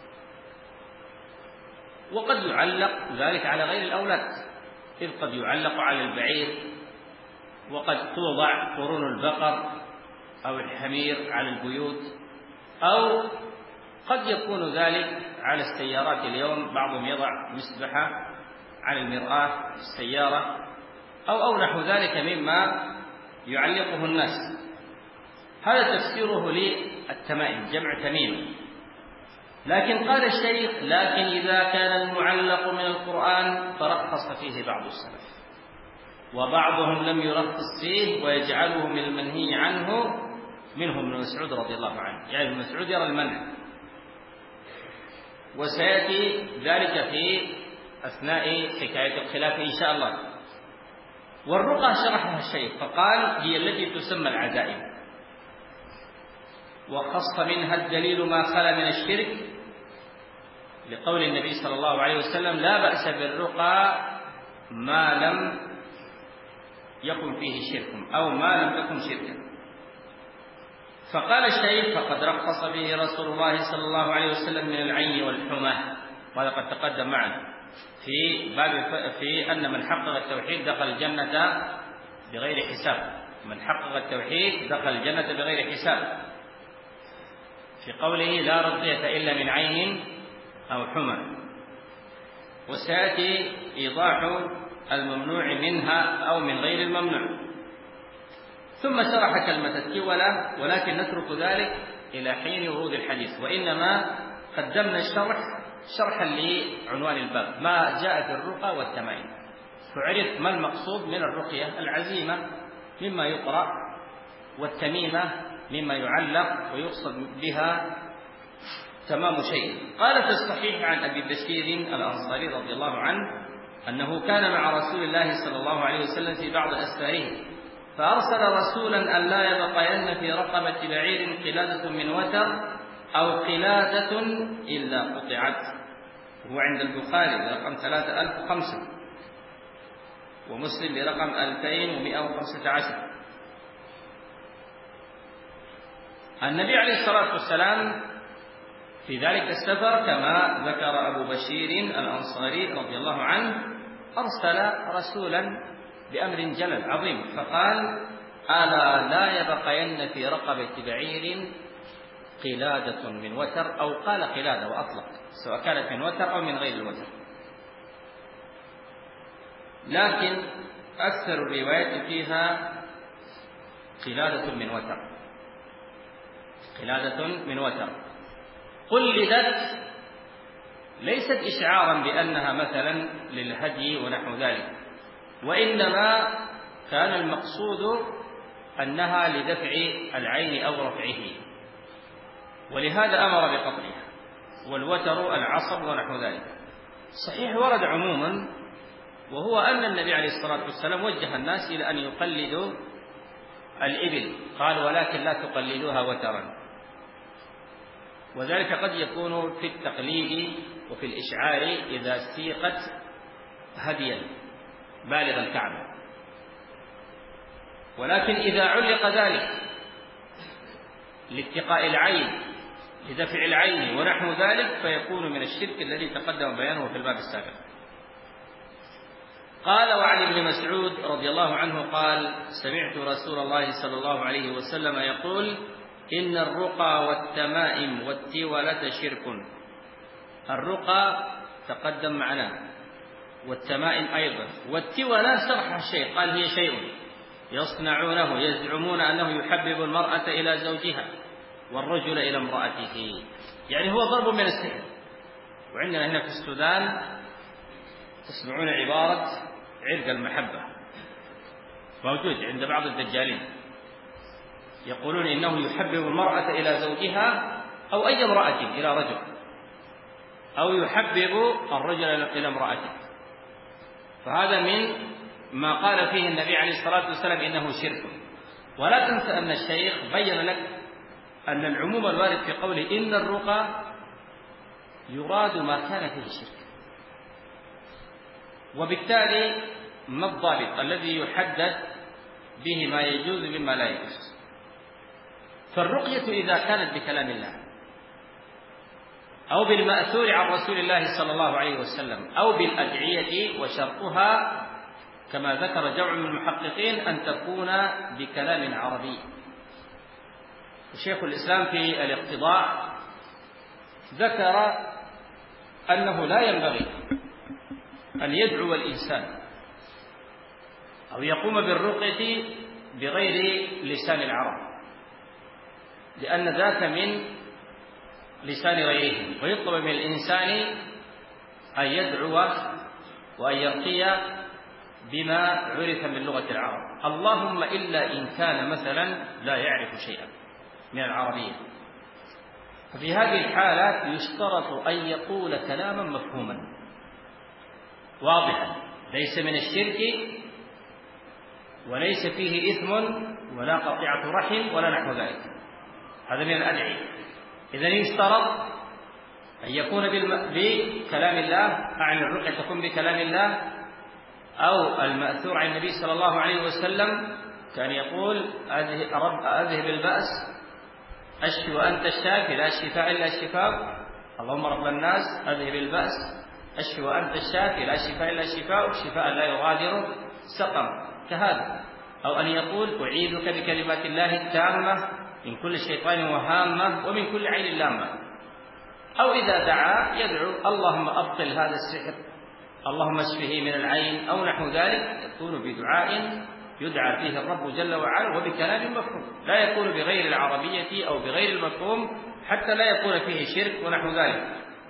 وقد يعلق ذلك على غير الأولاد، إذ قد يعلق على البعير، وقد توضع قرون البقر أو الحمير على البيوت، أو قد يكون ذلك على السيارات. اليوم بعضهم يضع مسبحة على المرآة السيارة أو أو نحو ذلك مما يعلقه الناس. هذا تفسيره للتمائم، جمع تميم. لكن قال الشيخ: لكن إذا كان المعلق من القرآن فرخص فيه بعض السلف، وبعضهم لم يرخص فيه ويجعله من المنهي عنه، منهم ابن مسعود رضي الله عنه. يعني ابن مسعود يرى المنع، وسيأتي ذلك في أثناء حكاية الخلاف إن شاء الله. والرقى شرحها الشيخ فقال: هي التي تسمى العزائم، وخص منها الدليل ما خلا من الشرك، لقول النبي صلى الله عليه وسلم: لا بأس بالرقى ما لم يكن فيه شرك أو ما لم تكن شركا. فقال الشيخ: فقد رخص به رسول الله صلى الله عليه وسلم من العين والحمى، وهذا قد تقدم معنا في باب في أن من حقق التوحيد دخل الجنة بغير حساب. من حقق التوحيد دخل الجنة بغير حساب، في قوله: لا رضية إلا من عين أو حمى. وسيأتي إيضاح الممنوع منها أو من غير الممنوع. ثم شرح كلمة التولة، ولكن نترك ذلك إلى حين ورود الحديث، وإنما قدمنا الشرح شرحا لعنوان الباب: ما جاء في الرقى والتمائم. فعرف ما المقصود من الرقية: العزيمة مما يقرأ، والتميمة مما يعلق ويقصد بها تمام شيء. قال في الصحيح عن أبي بشير الأنصاري رضي الله عنه أنه كان مع رسول الله صلى الله عليه وسلم في بعض أسفاره، فأرسل رسولا أن لا يبقين في رقبة بعير قلادة من وتر أو قلادة إلا قطعت. هو عند البخاري برقم ثلاثة آلاف وخمسة، ومسلم برقم ألفين ومئة وخمسة عشر. النبي عليه الصلاة والسلام في ذلك السفر كما ذكر أبو بشير الأنصاري رضي الله عنه أرسل رسولا بأمر جلل عظيم، فقال: ألا لا يبقين في رقبة بعير قلادة من وتر، أو قال قلادة وأطلق، سواء كانت من وتر أو من غير الوتر. لكن أكثر الروايات فيها قلادة من وتر، قلادة من وتر. قلدت ليست إشعارا بأنها مثلا للهدي ونحو ذلك، وإنما كان المقصود أنها لدفع العين أو رفعه، ولهذا أمر بقطعها. والوتر العصب ونحو ذلك. صحيح ورد عموما، وهو أن النبي عليه الصلاة والسلام وجه الناس إلى أن يقلدوا الإبل، قال: ولكن لا تقلدوها وترا. وذلك قد يكون في التقليد وفي الإشعار إذا سيقت هديا بالغ الكعبة، ولكن إذا علق ذلك لاتقاء العين بدفع العين ونحو ذلك فيكون من الشرك الذي تقدم بيانه في الباب السابق. قال: وعن ابن مسعود رضي الله عنه قال: سمعت رسول الله صلى الله عليه وسلم يقول: إن الرقى والتمائم والتولة شرك. الرقى تقدم معنا، والتمائم أيضا، والتولة شرح الشيء، قال هي شيء يصنعونه يزعمون أنه يحبب المرأة إلى زوجها والرجل إلى امرأته، يعني هو ضرب من السحر. وعندنا هنا في السودان تسمعون عبارة عرق المحبة، موجود عند بعض الدجالين، يقولون إنه يحبب المرأة إلى زوجها أو أي امرأة إلى رجل، أو يحبب الرجل إلى امرأته. فهذا من ما قال فيه النبي عليه الصلاة والسلام إنه شرك. ولا تنسى أن الشيخ بين لك أن العموم الوارد في قوله إن الرقى يراد ما كان فيه شرك، وبالتالي ما الضابط الذي يحدد به ما يجوز مما لا يجوز؟ فالرقية إذا كانت بكلام الله أو بالمأثور عن رسول الله صلى الله عليه وسلم أو بالأدعية، وشرطها كما ذكر جمع من المحققين أن تكون بكلام عربي. الشيخ الإسلام في الاقتضاء ذكر أنه لا ينبغي أن يدعو الإنسان أو يقوم بالرقية بغير لسان العرب، لأن ذاك من لسان غيرهم، ويطلب من الإنسان أن يدعو وأن يرقي بما عرف من لغة العرب، اللهم إلا إن كان مثلا لا يعرف شيئا من العربية. ففي هذه الحالات يشترط أن يقول كلاما مفهوما واضحا ليس من الشرك وليس فيه إثم ولا قطيعة رحم ولا نحو ذلك، هذا من الأدعية. إذن يشترط أن يكون بكلام الله، أعني الرقية تكون بكلام الله أو المأثور عن النبي صلى الله عليه وسلم، كان يقول رب أذهب البأس أشفي وأنت الشافي لا شفاء إلا الشفاء، اللهم رب الناس أذهب البأس أشفي وأنت الشافي لا شفاء إلا الشفاء، شفاء لا يغادر سقم، كهذا. أو أن يقول أعيذك بكلمات الله التامة من كل شيطان وهامة ومن كل عين لامة. أو إذا دعا يدعو اللهم أبطل هذا السحر، اللهم اشفه من العين أو نحو ذلك، يكون بدعاء يدعى فيه الرب جل وعلا وبكلام مفهوم، لا يكون بغير العربية أو بغير المفهوم حتى لا يكون فيه شرك ونحو ذلك.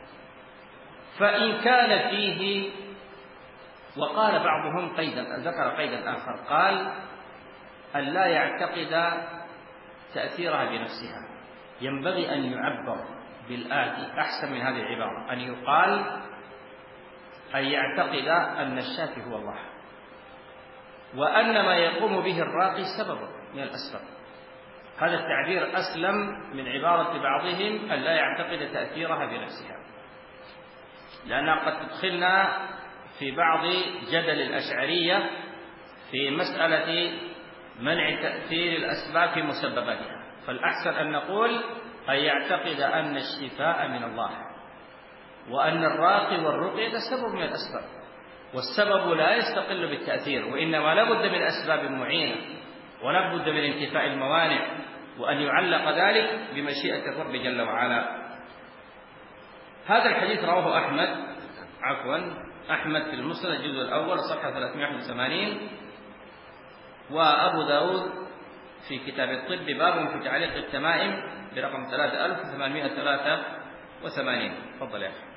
فإن كان فيه، وقال بعضهم قيدا، ذكر قيدا آخر، قال أن لا يعتقد تأثيرها بنفسها، ينبغي أن يعبر بالآتي أحسن من هذه العبارة، أن يقال أن يعتقد أن الشافي هو الله، وأن ما يقوم به الراقي سبب من الأسباب. هذا التعبير أسلم من عبارة بعضهم أن لا يعتقد تأثيرها بنفسها، لأنها قد تدخلنا في بعض جدل الأشعرية في مسألة منع تأثير الأسباب في مسبباتها. فالأحسن أن نقول أن يعتقد أن الشفاء من الله، وأن الراقي والرقية سبب من الأسباب، والسبب لا يستقل بالتأثير، وإنما لا بد من أسباب معينة ولا بد من انتفاء الموانع، وأن يعلق ذلك بمشيئة الرب جل وعلا. هذا الحديث رواه أحمد عفوا أحمد في المسند الجزء الأول صفحة ثلاثمائة وواحد وثمانين، وأبو داود في كتاب الطب باب في تعليق التمائم برقم ثلاثة آلاف وثمانمائة وثلاثة وثمانين. تفضل يا أخي.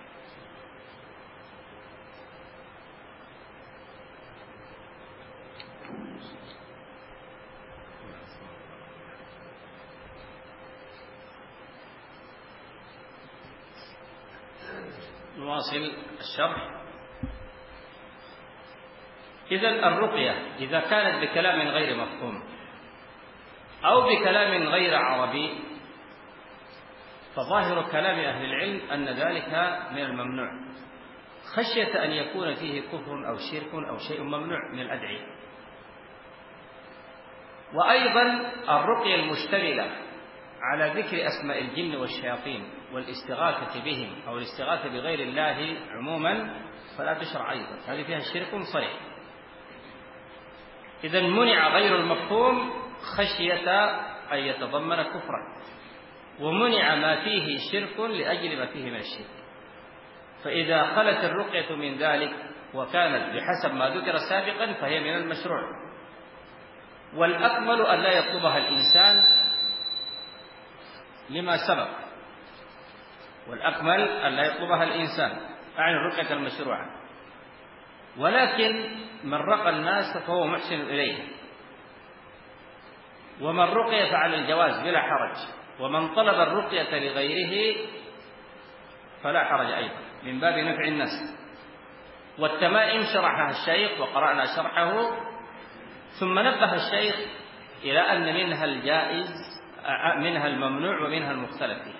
نواصل الشرح. إذن الرقية إذا كانت بكلام غير مفهوم أو بكلام غير عربي، فظاهر كلام أهل العلم أن ذلك من الممنوع، خشية أن يكون فيه كفر أو شرك أو شيء ممنوع من الأدعية. وأيضا الرقية المشتملة على ذكر أسماء الجن والشياطين والاستغاثة بهم أو الاستغاثة بغير الله عموما فلا تشرع أيضا، هذه فيها شرك صريح. إذن منع غير المفهوم خشية أن يتضمن كفرا، ومنع ما فيه شرك لأجل ما فيه من الشرك. فإذا خلت الرقية من ذلك وكانت بحسب ما ذكر سابقا فهي من المشروع. والأكمل أن لا يطلبها الإنسان لما سبق، والأكمل أن لا يطلبها الإنسان عن الرقية المشروعة. ولكن من رقى الناس فهو محسن إليه، ومن رقي فعلى الجواز بلا حرج، ومن طلب الرقية لغيره فلا حرج أيضا من باب نفع الناس. والتمائم شرحها الشيخ وقرأنا شرحه، ثم نبه الشيخ إلى أن منها الجائز منها الممنوع ومنها المختلف فيه.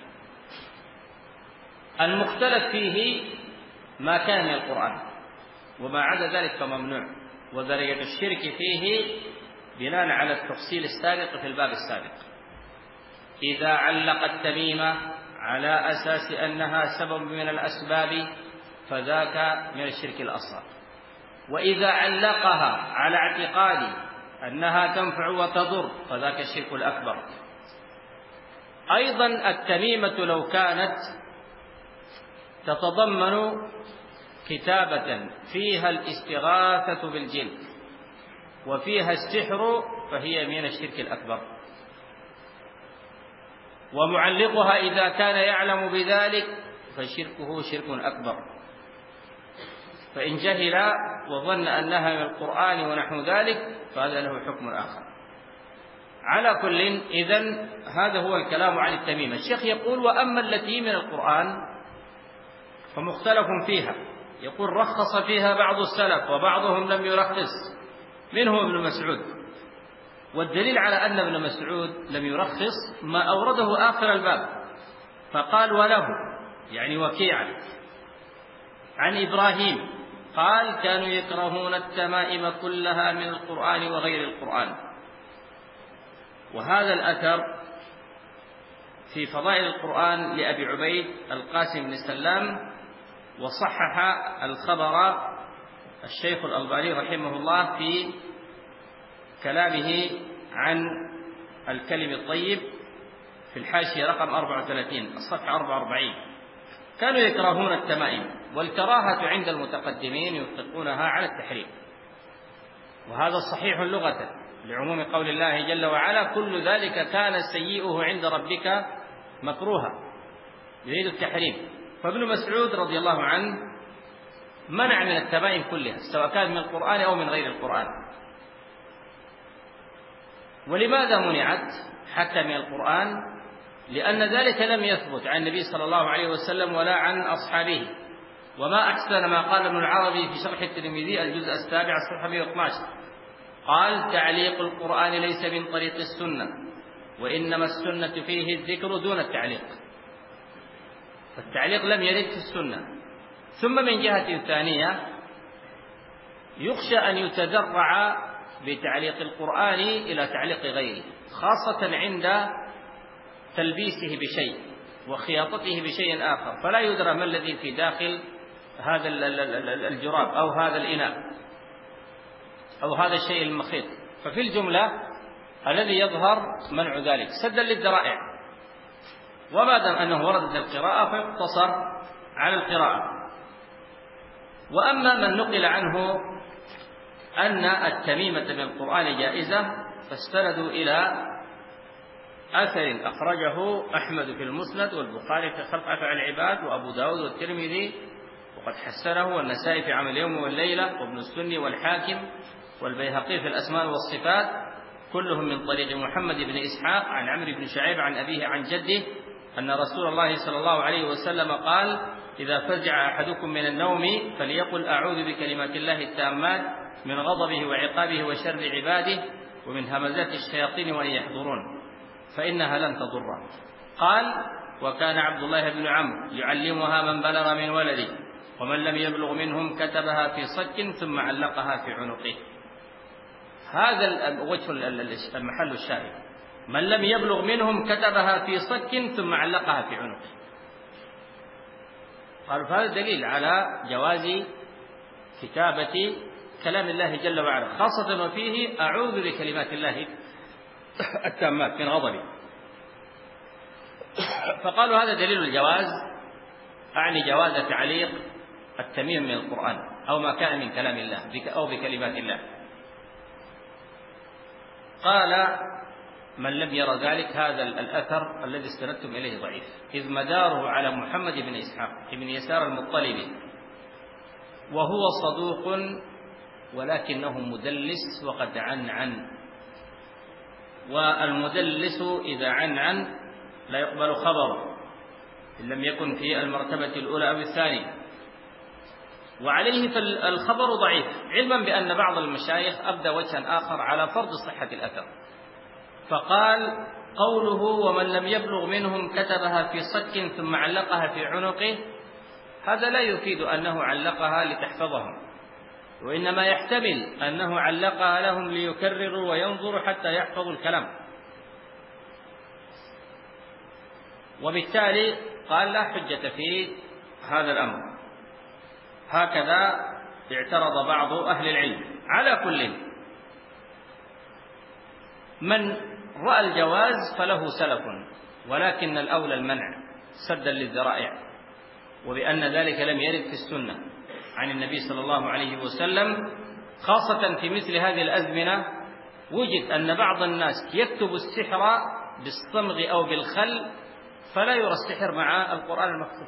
المختلف فيه ما كان من القرآن، وما عدا ذلك فممنوع، ودرجة الشرك فيه بناء على التفصيل السابق في الباب السابق. إذا علق التميمة على أساس أنها سبب من الأسباب فذاك من الشرك الأصغر، وإذا علقها على اعتقاد أنها تنفع وتضر فذاك الشرك الأكبر. أيضا التميمة لو كانت تتضمن كتابة فيها الاستغاثة بالجن وفيها السحر فهي من الشرك الأكبر. ومعلقها إذا كان يعلم بذلك فشركه شرك أكبر، فإن جهل وظن أنها من القرآن ونحو ذلك فهذا له حكم آخر. على كل إذن هذا هو الكلام عن التميمة. الشيخ يقول: وأما التي من القرآن فمختلف فيها. يقول: رخص فيها بعض السلف وبعضهم لم يرخص، منهم ابن مسعود. والدليل على أن ابن مسعود لم يرخص ما أورده آخر الباب، فقال: وله يعني وكيعا عن إبراهيم قال: كانوا يكرهون التمائم كلها من القرآن وغير القرآن. وهذا الأثر في فضائل القرآن لأبي عبيد القاسم بن سلام، وصحح الخبر الشيخ الألباني رحمه الله في كلامه عن الكلم الطيب في الحاشية رقم أربعة وثلاثين الصفحة أربعة وأربعين. كانوا يكرهون التمائم، والكراهة عند المتقدمين يطلقونها على التحريم، وهذا صحيح لغة لعموم قول الله جل وعلا: كل ذلك كان سيئه عند ربك مكروها، يريد التحريم. فابن مسعود رضي الله عنه منع من التمائم كلها سواء كان من القرآن أو من غير القرآن. ولماذا منعت حتى من القرآن؟ لأن ذلك لم يثبت عن النبي صلى الله عليه وسلم ولا عن أصحابه. وما أحسن ما قال ابن العربي في شرح الترمذي الجزء السابع الصفحة مئة واثني عشر، قال: تعليق القرآن ليس من طريق السنة، وإنما السنة فيه الذكر دون التعليق. فالتعليق لم يرد في السنة. ثم من جهة ثانية يخشى أن يتذرع بتعليق القرآن إلى تعليق غيره، خاصة عند تلبيسه بشيء وخياطته بشيء آخر، فلا يدرى ما الذي في داخل هذا الجراب أو هذا الإناء أو هذا الشيء المخيط. ففي الجملة الذي يظهر منع ذلك سدا للذرائع، وما دام أنه وردت القراءة فيقتصر على القراءة. وأما من نقل عنه أن التميمة من القرآن جائزة فاستندوا إلى أثر أخرجه أحمد في المسند، والبخاري في خلق أفعال العباد، وأبو داود والترمذي وقد حسنه، والنسائي في عمل اليوم والليلة، وابن السني والحاكم والبيهقي في الأسماء والصفات، كلهم من طريق محمد بن إسحاق عن عمرو بن شعيب عن أبيه عن جده أن رسول الله صلى الله عليه وسلم قال: إذا فزع أحدكم من النوم فليقل: أعوذ بكلمات الله التامات من غضبه وعقابه وشر عباده ومن همزات الشياطين وأن يحضرون فإنها لن تضره. قال: وكان عبد الله بن عمرو يعلمها من بلغ من ولده، ومن لم يبلغ منهم كتبها في صك ثم علقها في عنقه. هذا وجه المحل الشاهد. من لم يبلغ منهم كتبها في صك ثم علقها في عنقه. قالوا فهذا دليل على جواز كتابة كلام الله جل وعلا، خاصة وفيه أعوذ بكلمات الله التامات من غضبه. فقالوا هذا دليل الجواز، أعني جواز تعليق التميم من القرآن أو ما كان من كلام الله أو بكلمات الله. قال من لم ير ذلك هذا الأثر الذي استندتم إليه ضعيف، إذ مداره على محمد بن إسحاق بن يسار المطلبي، وهو صدوق ولكنه مدلس وقد عنعن، والمدلس إذا عنعن لا يقبل خبره إن لم يكن في المرتبة الأولى أو الثانية، وعليه فالخبر ضعيف، علما بأن بعض المشايخ أبدى وجها آخر على فرض صحة الأثر، فقال قوله ومن لم يبلغ منهم كتبها في صك ثم علقها في عنقه، هذا لا يفيد أنه علقها لتحفظهم، وإنما يحتمل أنه علقها لهم ليكرروا وينظروا حتى يحفظوا الكلام. وبالتالي قال لا حجة في هذا الأمر. هكذا اعترض بعض أهل العلم. على كل، من رأى الجواز فله سلف، ولكن الأولى المنع سدا للذرائع، وبأن ذلك لم يرد في السنة عن النبي صلى الله عليه وسلم، خاصة في مثل هذه الأزمنة وجد أن بعض الناس يكتب السحر بالصمغ أو بالخل فلا يرى السحر مع القرآن المكتوب،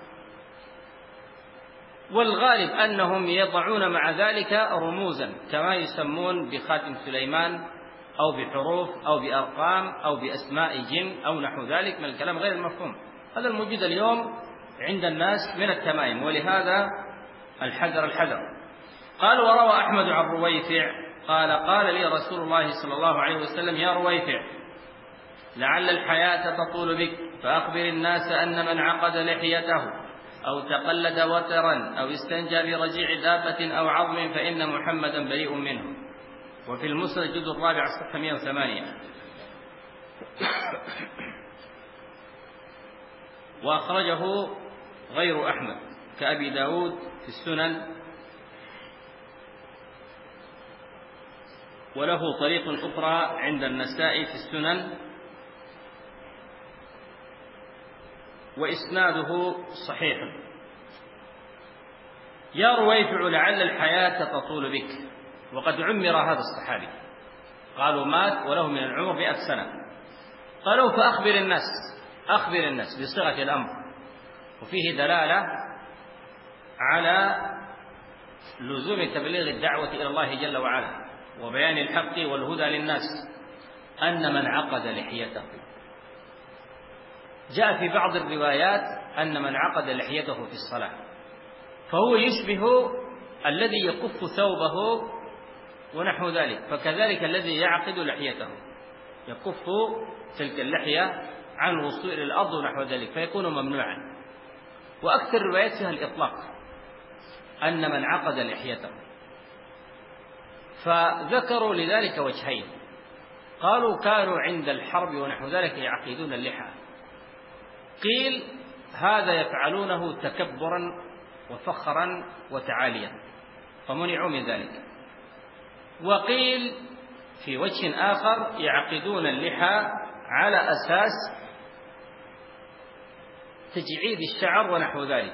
والغالب أنهم يضعون مع ذلك رموزا كما يسمون بخاتم سليمان أو بحروف أو بأرقام أو بأسماء جن أو نحو ذلك من الكلام غير المفهوم. هذا الموجود اليوم عند الناس من التمائم، ولهذا الحذر الحذر. قال وروى أحمد عن رويفع قال قال لي رسول الله صلى الله عليه وسلم يا رويفع لعل الحياة تطول بك فأخبر الناس أن من عقد لحيته أو تقلد وترا أو استنجى برجيع دابة أو عظم فإن محمدا بريء منه. وفي المسند الجزء الرابع صفحة مئة وثمانية. وأخرجه غير أحمد كأبي داود في السنن، وله طريق أخرى عند النسائي في السنن، وإسناده صحيح. يا رويفع لعل الحياة تطول بك، وقد عمر هذا الصحابي، قالوا مات وله من العمر مئة سنة. قالوا فأخبر الناس، أخبر الناس بصيغة الأمر، وفيه دلالة على لزوم تبليغ الدعوة إلى الله جل وعلا وبيان الحق والهدى للناس. أن من عقد لحيته، جاء في بعض الروايات أن من عقد لحيته في الصلاة، فهو يشبه الذي يكف ثوبه ونحو ذلك، فكذلك الذي يعقد لحيته يكف تلك اللحية عن الوصول إلى الأرض ونحو ذلك، فيكون ممنوعا. وأكثر الروايات فيها الإطلاق أن من عقد لحيته، فذكروا لذلك وجهين. قالوا كانوا عند الحرب ونحو ذلك يعقدون اللحى، قيل هذا يفعلونه تكبرا وفخرا وتعاليا فمنعوا من ذلك، وقيل في وجه آخر يعقدون اللحى على أساس تجعيد الشعر ونحو ذلك،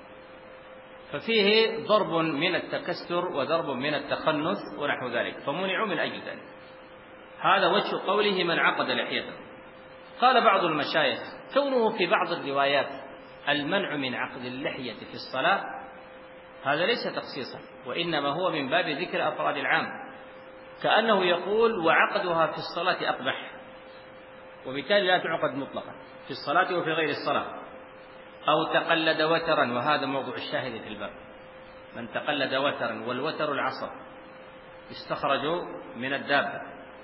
ففيه ضرب من التكسر وضرب من التخنث ونحو ذلك فمنعوا من أجل ذلك. هذا وجه قوله من عقد لحيته. قال بعض المشايخ كونه في بعض الروايات المنع من عقد اللحية في الصلاة هذا ليس تخصيصا، وإنما هو من باب ذكر أفراد العام، كأنه يقول وعقدها في الصلاة أقبح، وبالتالي لا تعقد مطلقا في الصلاة وفي غير الصلاة. أو تقلد وترا، وهذا موضوع الشاهد في الباب، من تقلد وترا، والوتر العصا استخرجوا من الدابة،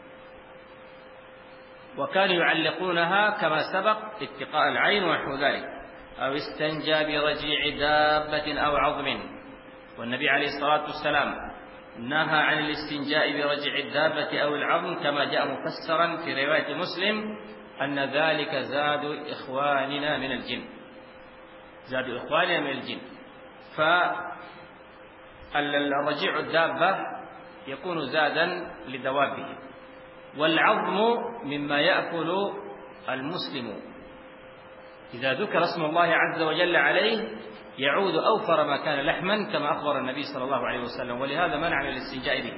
وكانوا يعلقونها كما سبق اتقاء العين ونحو ذلك. أو استنجى برجيع دابة أو عظم، والنبي عليه الصلاة والسلام نهى عن الاستنجاء برجع الدابة أو العظم كما جاء مفسرا في رواية مسلم أن ذلك زاد إخواننا من الجن، زاد إخواننا من الجن. فالرجيع الدابة يكون زادا لدوابه، والعظم مما يأكل المسلم، إذا ذكر اسم الله عز وجل عليه يعود أوفر ما كان لحما كما أخبر النبي صلى الله عليه وسلم، ولهذا منع من الاستنجاء به.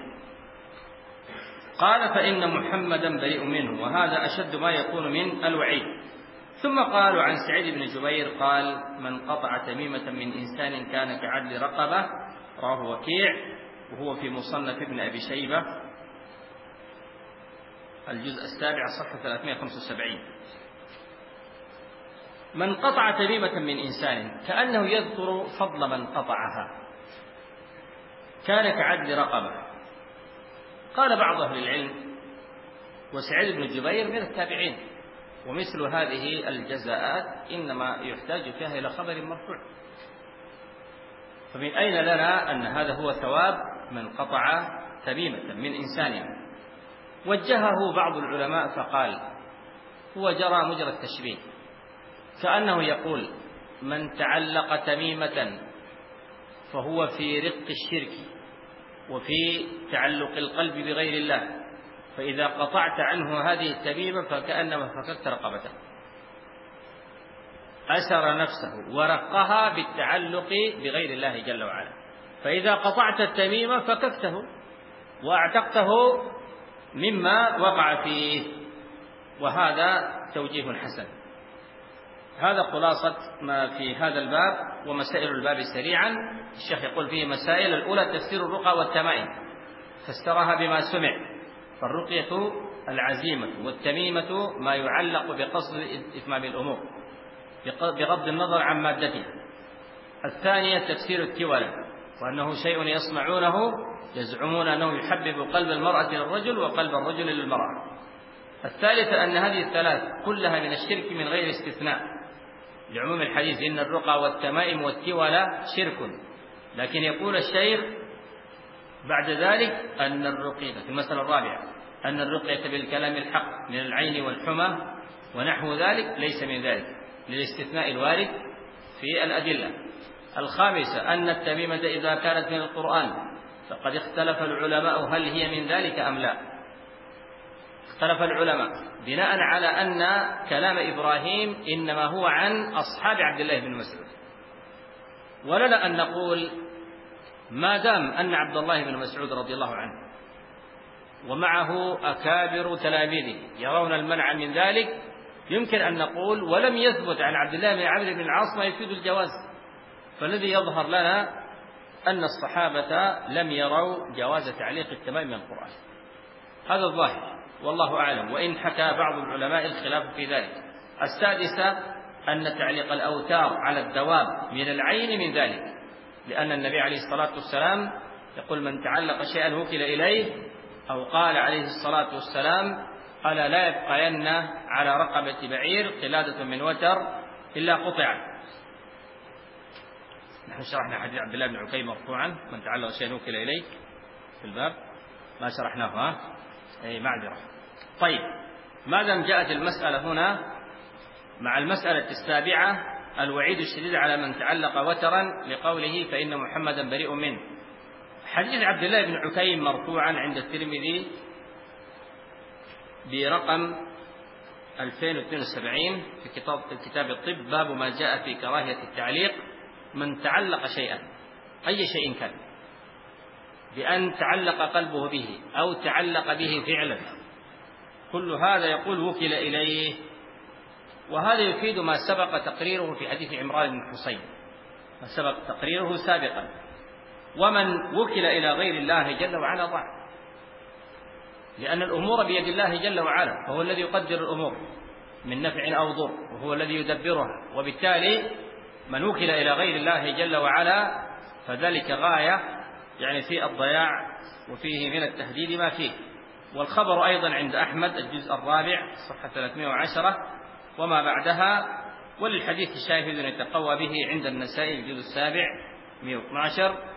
قال فإن محمدا بريء منه، وهذا أشد ما يكون من الوعيد. ثم قالوا عن سعيد بن جبير قال من قطع تميمة من إنسان كان كعدل رقبة، رواه وكيع وهو في مصنف ابن أبي شيبة الجزء السابع صفحة ثلاثمائة وخمسة وسبعين. من قطع تميمة من إنسان كأنه يذكر فضل من قطعها، كان كعدل رقبة. قال بعض أهل العلم وسعيد بن جبير من التابعين، ومثل هذه الجزاءات إنما يحتاج فيها إلى خبر مرفوع، فمن أين لنا أن هذا هو ثواب من قطع تميمة من إنسان؟ وجهه بعض العلماء فقال هو جرى مجرى التشبيه، كأنه يقول من تعلق تميمة فهو في رق الشرك وفي تعلق القلب بغير الله، فإذا قطعت عنه هذه التميمة فكأنما فككت رقبته، أسر نفسه ورقها بالتعلق بغير الله جل وعلا، فإذا قطعت التميمة فككته وأعتقته مما وقع فيه، وهذا توجيه حسن. هذا خلاصة ما في هذا الباب. ومسائل الباب سريعا، الشيخ يقول فيه مسائل: الأولى تفسير الرقى والتمائم، فسرها بما سمع، فالرقية العزيمة، والتميمة ما يعلق بقصد إتمام الأمور بغض النظر عن مادتها. الثانية تفسير التولة، وأنه شيء يصنعونه يزعمون أنه يحبب قلب المرأة للرجل وقلب الرجل للمرأة. الثالثة أن هذه الثلاث كلها من الشرك من غير استثناء، لعموم الحديث إن الرقى والتمائم والتولة شرك. لكن يقول الشيخ بعد ذلك أن الرقية في المسألة الرابعة أن الرقية بالكلام الحق من العين والحمى ونحو ذلك ليس من ذلك، للاستثناء الوارد في الأدلة. الخامسة أن التميمة إذا كانت من القرآن فقد اختلف العلماء هل هي من ذلك أم لا. اختلف العلماء بناء على أن كلام إبراهيم إنما هو عن أصحاب عبد الله بن مسعود، ولنا أن نقول ما دام أن عبد الله بن مسعود رضي الله عنه ومعه أكابر تلاميذه يرون المنع من ذلك، يمكن أن نقول ولم يثبت عن عبد الله بن عمرو بن العاص ما يفيد الجواز. فالذي يظهر لنا أن الصحابة لم يروا جواز تعليق التمائم من القرآن، هذا الظاهر والله أعلم، وإن حكى بعض العلماء الخلاف في ذلك. السادسة أن تعليق الأوتار على الدواب من العين من ذلك، لأن النبي عليه الصلاة والسلام يقول من تعلق شيئا وكل إليه، أو قال عليه الصلاة والسلام ألا لا يبقين على رقبة بعير قلادة من وتر إلا قطعت. نحن شرحنا حديث عبد الله بن عكيم مرفوعا من تعلق شيئا وكل إليه في الباب، ما شرحناه ها أي معذرة. طيب، ما دام جاءت المسألة هنا مع المسألة السابعة الوعيد الشديد على من تعلق وترا لقوله فإن محمدا بريء منه. حديث عبد الله بن عكيم مرفوعا عند الترمذي برقم ألفين واثنين وسبعين في كتاب كتاب الطب، باب ما جاء في كراهية التعليق من تعلق شيئا أي شيء كان بأن تعلق قلبه به أو تعلق به فعلا، كل هذا يقول وكل إليه، وهذا يفيد ما سبق تقريره في حديث عمران بن حصين، ما سبق تقريره سابقا. ومن وكل إلى غير الله جل وعلا ضاع، لأن الأمور بيد الله جل وعلا، فهو الذي يقدر الأمور من نفع أو ضر، وهو الذي يدبرها، وبالتالي من وكل إلى غير الله جل وعلا فذلك غاية يعني في الضياع وفيه من التهديد ما فيه. والخبر أيضا عند أحمد الجزء الرابع صفحة ثلاثمائة وعشرة وما بعدها، وللحديث الشاهد يتقوى به عند النسائي الجزء السابع مئة واثني عشر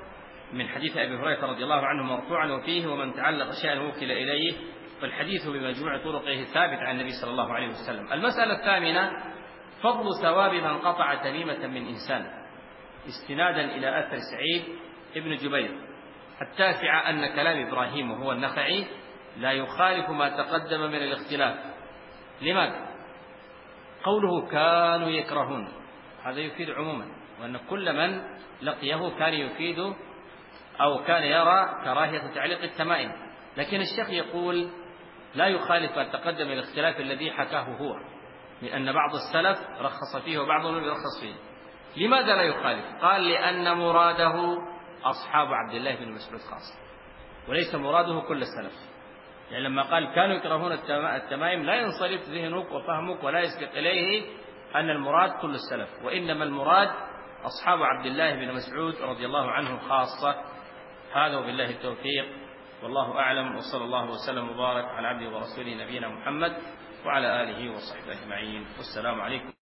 من حديث أبي هريرة رضي الله عنه مرفوعا وفيه: ومن تعلق شيئا وكل إليه، فالحديث بمجموع طرقه ثابت عن النبي صلى الله عليه وسلم. المسألة الثامنة: فضل ثواب من قطع تميمة من إنسان، استنادا إلى أثر سعيد ابن جبير. التاسعة: أن كلام إبراهيم وهو النخعي لا يخالف ما تقدم من الاختلاف. لماذا؟ قوله كانوا يكرهون هذا يفيد عموما، وأن كل من لقيه كان يفيد أو كان يرى كراهية تعليق التمائم، لكن الشيخ يقول لا يخالف ما تقدم الاختلاف الذي حكاه هو، لأن بعض السلف رخص فيه وبعضهم يرخص فيه. لماذا لا يخالف؟ قال: لأن مراده أصحاب عبد الله بن مسعود خاصة، وليس مراده كل السلف. يعني لما قال كانوا يكرهون التمائم لا ينصرف ذهنك وفهمك ولا يسبق إليه أن المراد كل السلف، وإنما المراد أصحاب عبد الله بن مسعود رضي الله عنه خاصة. هذا وبالله التوفيق، والله أعلم، وصلى الله وسلم وبارك على عبده ورسوله نبينا محمد وعلى آله وصحبه أجمعين، والسلام عليكم.